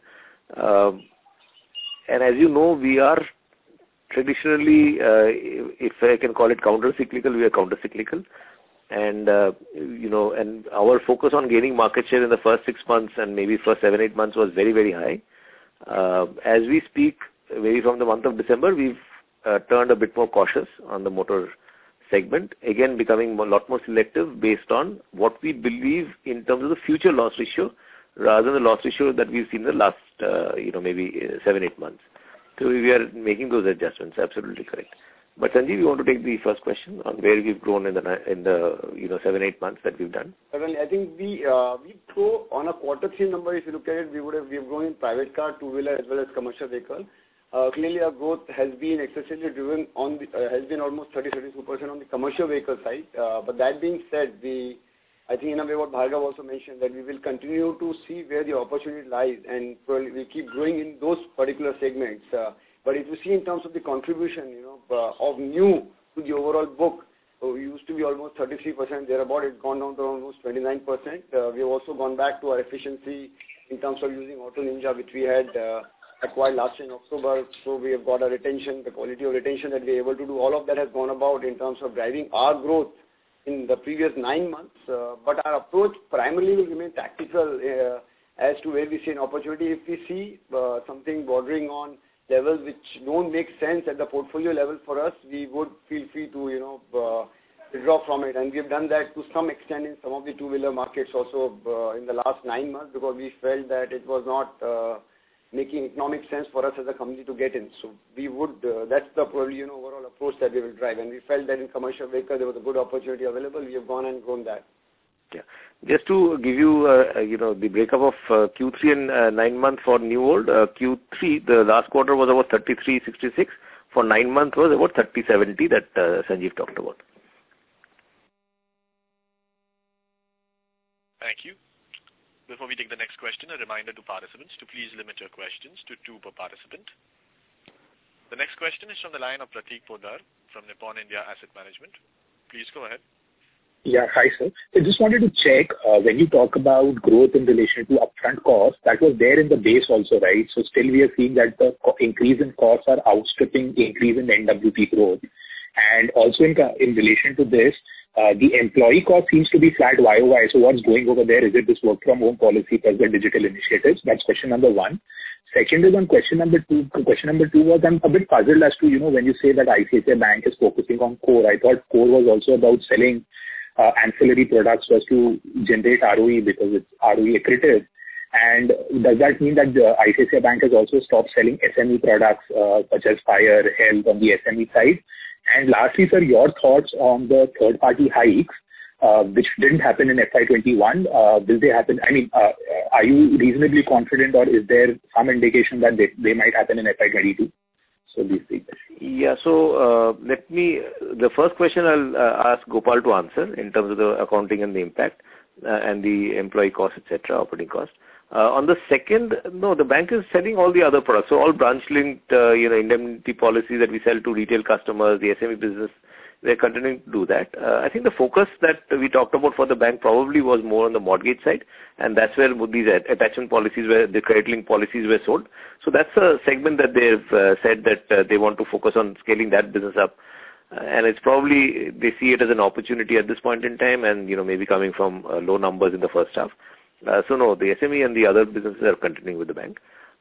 And as you know, we are traditionally, if I can call it counter-cyclical, we are counter-cyclical. And, and our focus on gaining market share in the first 6 months and maybe first 7-8 months was very, very high. As we speak, maybe from the month of December, we've turned a bit more cautious on the motor segment, again becoming a lot more selective based on what we believe in terms of the future loss ratio rather than the loss ratio that we've seen in the last, maybe 7-8 months. So we are making those adjustments, absolutely correct. But Sanjeev, you want to take the first question on where we've grown in the 7-8 months that we've done? Certainly, I think we grow on a quarter 3 number. If you look at it, we have grown in private car, two-wheeler, as well as commercial vehicle. Clearly, our growth has been excessively driven has been almost 30-32% on the commercial vehicle side. But that being said, I think in a way what Bhargav also mentioned, that we will continue to see where the opportunity lies, and we keep growing in those particular segments. But if you see in terms of the contribution, of new to the overall book, we used to be almost 33% thereabout. It's gone down to almost 29%. We have also gone back to our efficiency in terms of using Auto Ninja, which we had acquired last year in October. So we have got a retention, the quality of retention that we are able to do. All of that has gone about in terms of driving our growth in the previous 9 months. But our approach primarily will remain tactical as to where we see an opportunity. If we see something bordering on levels which don't make sense at the portfolio level for us, we would feel free to, withdraw from it. And we have done that to some extent in some of the two-wheeler markets also in the last 9 months, because we felt that it was not making economic sense for us as a company to get in. So we would, that's the probably, overall approach that we will drive. And we felt that in commercial vehicle there was a good opportunity available. We have gone and grown that. Yeah. Just to give you, the breakup of Q3 and 9 months for new old. Q3, the last quarter was about 33.66. For 9 months was about 30.70 that Sanjeev talked about. Thank you. Before we take the next question, a reminder to participants to please limit your questions to 2 per participant. The next question is from the line of Prateek Poddar from Nippon India Asset Management. Please go ahead. Yeah, hi sir. I just wanted to check, when you talk about growth in relation to upfront costs, that was there in the base also, right? So still we are seeing that the increase in costs are outstripping the increase in NWP growth. And also in relation to this, the employee cost seems to be flat YOY. So what's going over there? Is it this work from home policy plus the digital initiatives? That's question number 1. Second is on question number 2. Question number 2 was, I'm a bit puzzled as to, when you say that ICICI Bank is focusing on core. I thought core was also about selling ancillary products was to generate ROE because it's ROE accretive. And does that mean that the ICICI Bank has also stopped selling SME products such as fire, health on the SME side? And lastly, sir, your thoughts on the third-party hikes, which didn't happen in FY21. Will they happen? I mean, are you reasonably confident, or is there some indication that they might happen in FY22? So these 3 questions. Yeah, so the first question I'll ask Gopal to answer in terms of the accounting and the impact and the employee costs, etc., operating costs. On the second, no, the bank is selling all the other products. So all branch-linked, indemnity policies that we sell to retail customers, the SME business, they're continuing to do that. I think the focus that we talked about for the bank probably was more on the mortgage side, and that's where these attachment policies, where the credit-linked policies were sold. So that's a segment that they've said that they want to focus on scaling that business up. And it's probably, they see it as an opportunity at this point in time, and, maybe coming from low numbers in the first half. So no, the SME and the other businesses are continuing with the bank.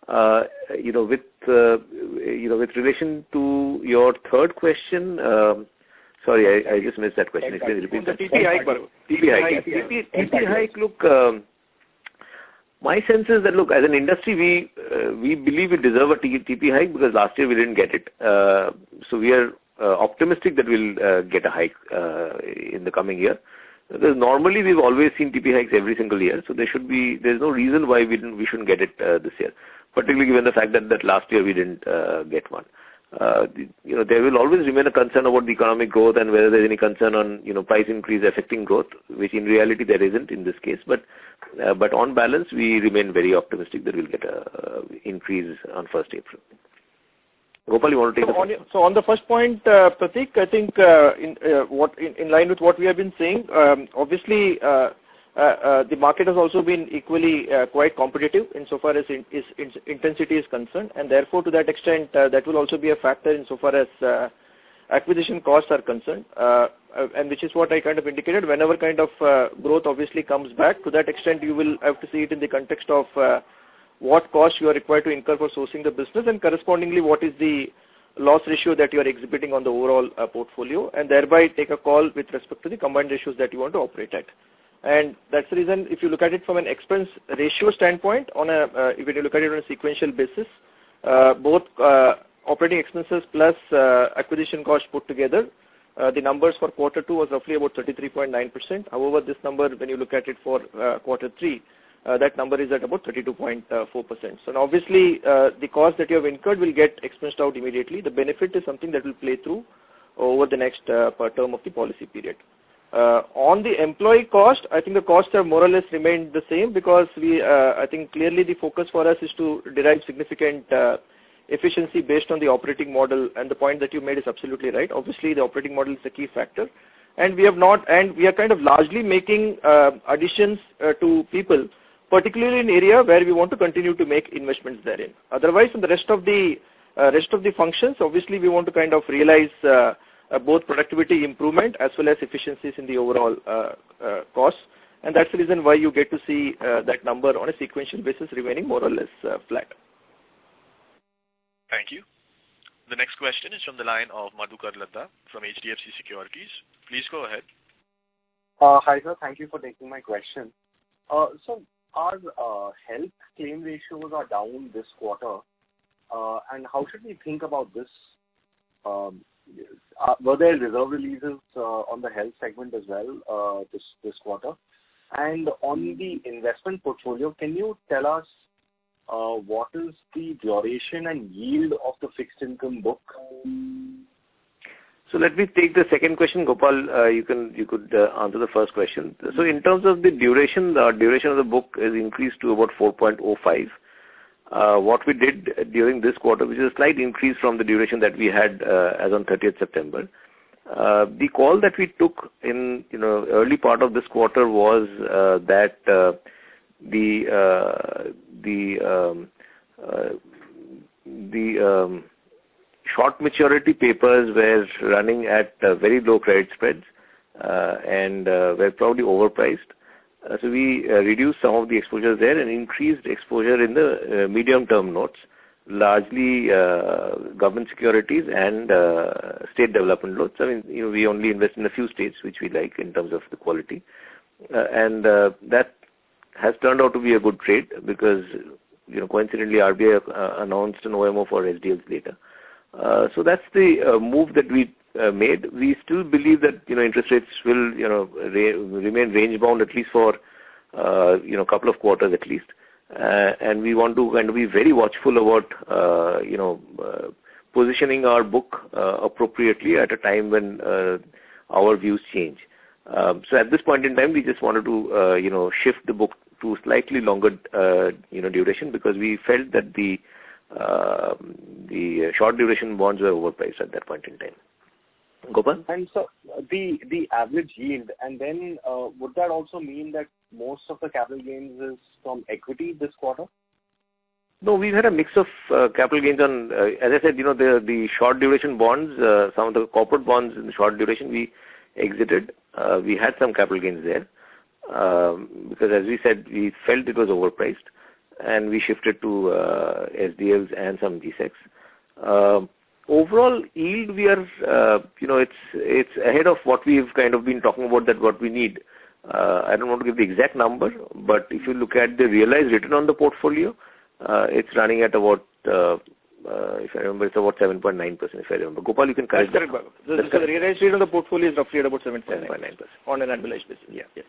With relation to your third question, sorry, I just missed that question. Can you repeat that? TP hike, Bhargav. TP hike, look, my sense is that, look, as an industry, we believe we deserve a TP hike because last year we didn't get it. So we are optimistic that we'll get a hike in the coming year. Because normally we've always seen TP hikes every single year, so there's no reason why we shouldn't get it this year, particularly given the fact that last year we didn't get one. There will always remain a concern about the economic growth and whether there's any concern on, price increase affecting growth, which in reality there isn't in this case. But on balance, we remain very optimistic that we'll get a increase on 1st April. Gopal, you want to take the first? So on the first point, Prateek, I think in line with what we have been saying, obviously the market has also been equally quite competitive insofar as its intensity is concerned, and therefore to that extent that will also be a factor insofar as acquisition costs are concerned, and which is what I kind of indicated. Whenever kind of growth obviously comes back, to that extent you will have to see it in the context of what cost you are required to incur for sourcing the business, and correspondingly what is the loss ratio that you are exhibiting on the overall portfolio, and thereby take a call with respect to the combined ratios that you want to operate at. And that's the reason, if you look at it from an expense ratio standpoint, if you look at it on a sequential basis, both operating expenses plus acquisition cost put together, the numbers for quarter 2 was roughly about 33.9%. However, this number, when you look at it for quarter 3, that number is at about 32.4%. So now obviously, the cost that you have incurred will get expensed out immediately. The benefit is something that will play through over the next per term of the policy period. On the employee cost, I think the costs have more or less remained the same because I think clearly the focus for us is to derive significant efficiency based on the operating model, and the point that you made is absolutely right. Obviously, the operating model is the key factor, and we are kind of largely making additions to people, particularly in area where we want to continue to make investments therein. Otherwise, in the rest of the functions, obviously we want to kind of realize both productivity improvement as well as efficiencies in the overall costs, and that's the reason why you get to see that number on a sequential basis remaining more or less flat. Thank you. The next question is from the line of Madhukar Ladha from HDFC Securities. Please go ahead. Hi sir, thank you for taking my question. So our health claim ratios are down this quarter, and how should we think about this? Were there reserve releases on the health segment as well this quarter? And on the investment portfolio, can you tell us what is the duration and yield of the fixed income book? So let me take the second question, Gopal. You could answer the first question. So in terms of the duration of the book is increased to about 4.05. What we did during this quarter, which is a slight increase from the duration that we had as on 30th September. The call that we took in early part of this quarter was that the short maturity papers were running at very low credit spreads and were probably overpriced. So we reduced some of the exposures there and increased exposure in the medium-term notes, largely government securities and state development loans. I mean, we only invest in a few states which we like in terms of the quality, and that has turned out to be a good trade because coincidentally RBI announced an OMO for SDLs later. So that's the move that we made. We still believe that interest rates will remain range bound at least for couple of quarters at least, and we want to kind of be very watchful about positioning our book appropriately at a time when our views change. So at this point in time, we just wanted to shift the book to slightly longer duration because we felt that the short duration bonds were overpriced at that point in time. Gopal? And so the average yield, and then would that also mean that most of the capital gains is from equity this quarter? No, we've had a mix of capital gains on, as I said, the short duration bonds, some of the corporate bonds in the short duration we exited. We had some capital gains there because, as we said, we felt it was overpriced, and we shifted to SDLs and some GSECs. Overall yield, we are, it's ahead of what we've kind of been talking about, that what we need. I don't want to give the exact number, but if you look at the realized return on the portfolio, it's running at about, if I remember, it's about 7.9%, if I remember. Gopal, you can correct that. The realized return on the portfolio is roughly at about 7.9% on an annualized basis. Yeah. Yes.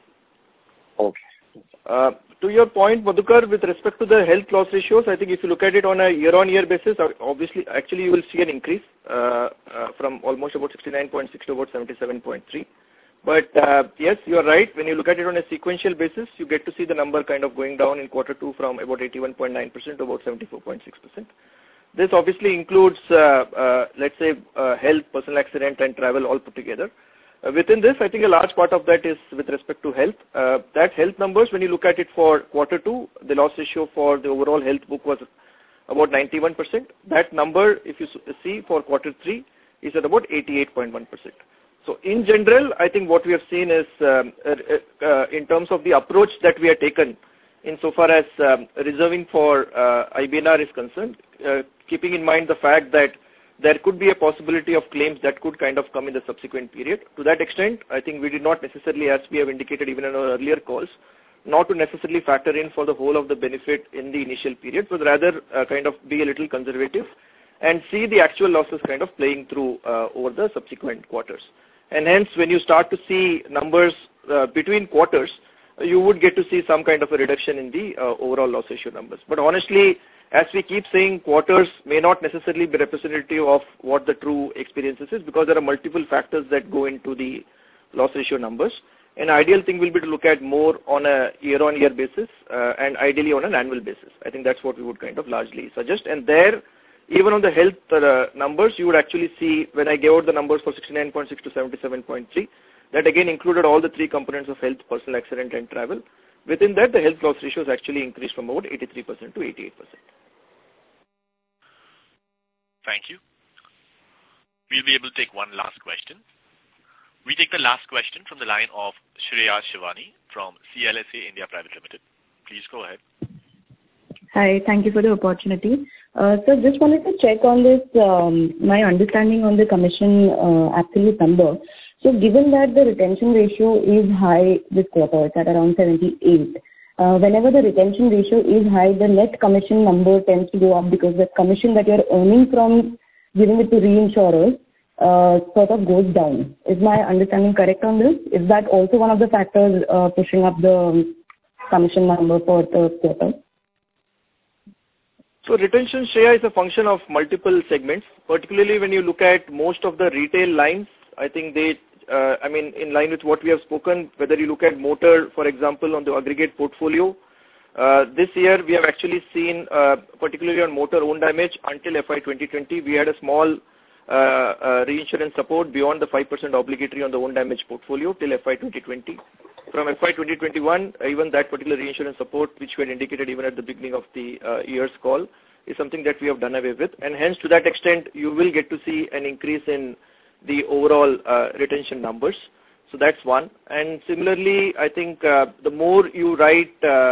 Okay. To your point, Madhukar, with respect to the health loss ratios, I think if you look at it on a year-on-year basis, obviously, actually you will see an increase from almost about 69.6 to about 77.3. But yes, you are right. When you look at it on a sequential basis, you get to see the number kind of going down in quarter 2 from about 81.9% to about 74.6%. This obviously includes, let's say, health, personal accident, and travel all put together. Within this, I think a large part of that is with respect to health. That health numbers, when you look at it for quarter 2, the loss ratio for the overall health book was about 91%. That number, if you see for quarter 3, is at about 88.1%. So in general, I think what we have seen is, in terms of the approach that we have taken, insofar as reserving for IBNR is concerned, keeping in mind the fact that there could be a possibility of claims that could kind of come in the subsequent period. To that extent, I think we did not necessarily, as we have indicated even in our earlier calls, not to necessarily factor in for the whole of the benefit in the initial period, but rather kind of be a little conservative and see the actual losses kind of playing through over the subsequent quarters. And hence, when you start to see numbers between quarters, you would get to see some kind of a reduction in the overall loss ratio numbers. But honestly, as we keep saying, quarters may not necessarily be representative of what the true experiences is, because there are multiple factors that go into the loss ratio numbers. An ideal thing will be to look at more on a year-on-year basis and ideally on an annual basis. I think that's what we would kind of largely suggest. And there, even on the health numbers, you would actually see, when I gave out the numbers for 69.6 to 77.3, that again included all the three components of health, personal accident and travel. Within that, the health loss ratios actually increased from about 83% to 88%. Thank you. We'll be able to take one last question. We take the last question from the line of Shreya Shivani from CLSA India Private Limited. Please go ahead. Hi, thank you for the opportunity. So just wanted to check on this, my understanding on the commission absolute number. So given that the retention ratio is high this quarter, it's at around 78, whenever the retention ratio is high, the net commission number tends to go up because the commission that you're earning from giving it to reinsurers sort of goes down. Is my understanding correct on this? Is that also one of the factors pushing up the commission number for the quarter? So retention share is a function of multiple segments, particularly when you look at most of the retail lines. I think they, in line with what we have spoken, whether you look at motor, for example, on the aggregate portfolio, this year we have actually seen, particularly on motor own damage, until FY 2020, we had a small reinsurance support beyond the 5% obligatory on the own damage portfolio till FY 2020. From FY 2021, even that particular reinsurance support, which we had indicated even at the beginning of the year's call, is something that we have done away with. And hence, to that extent, you will get to see an increase in the overall retention numbers. So that's one. And similarly, I think the more you write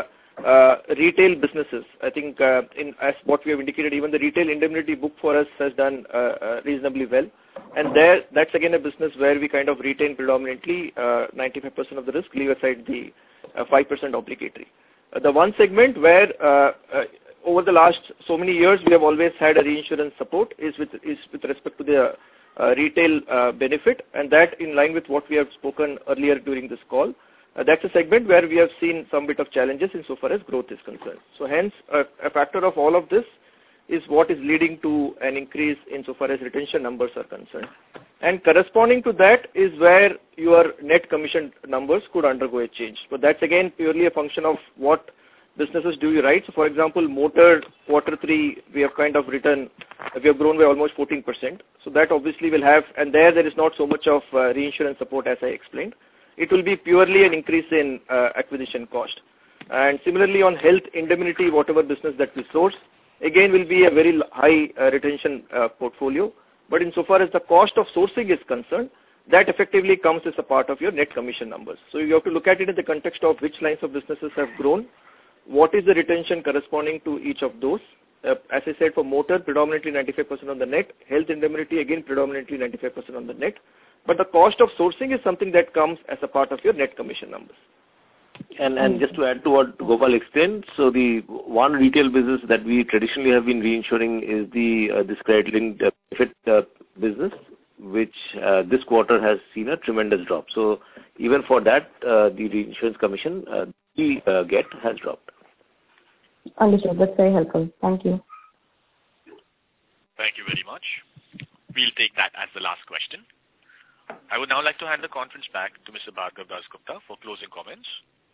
retail businesses, I think as what we have indicated, even the retail indemnity book for us has done reasonably well. And that's again a business where we kind of retain predominantly 95% of the risk, leave aside the 5% obligatory. The one segment where over the last so many years we have always had a reinsurance support is with respect to the retail benefit, and that in line with what we have spoken earlier during this call. That's a segment where we have seen some bit of challenges insofar as growth is concerned. So hence, a factor of all of this is what is leading to an increase insofar as retention numbers are concerned. And corresponding to that is where your net commission numbers could undergo a change. But that's again purely a function of what businesses do you write. So for example, motor Q3, we have kind of grown by almost 14%. So that obviously will have, and there is not so much of reinsurance support as I explained. It will be purely an increase in acquisition cost. And similarly on health indemnity, whatever business that we source, again will be a very high retention portfolio. But insofar as the cost of sourcing is concerned, that effectively comes as a part of your net commission numbers. So you have to look at it in the context of which lines of businesses have grown, what is the retention corresponding to each of those. As I said, for motor, predominantly 95% on the net, health indemnity, again predominantly 95% on the net. But the cost of sourcing is something that comes as a part of your net commission numbers. And just to add to what Gopal explained, so the one retail business that we traditionally have been reinsuring is this credit-linked benefit business, which this quarter has seen a tremendous drop. So even for that, the reinsurance commission we get has dropped. Understood. That's very helpful. Thank you. Thank you very much. We'll take that as the last question. I would now like to hand the conference back to Mr. Bhargav Dasgupta for closing comments.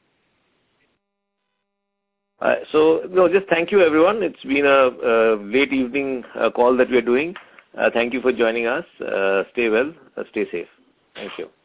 Just thank you everyone. It's been a late evening call that we are doing. Thank you for joining us. Stay well, stay safe. Thank you.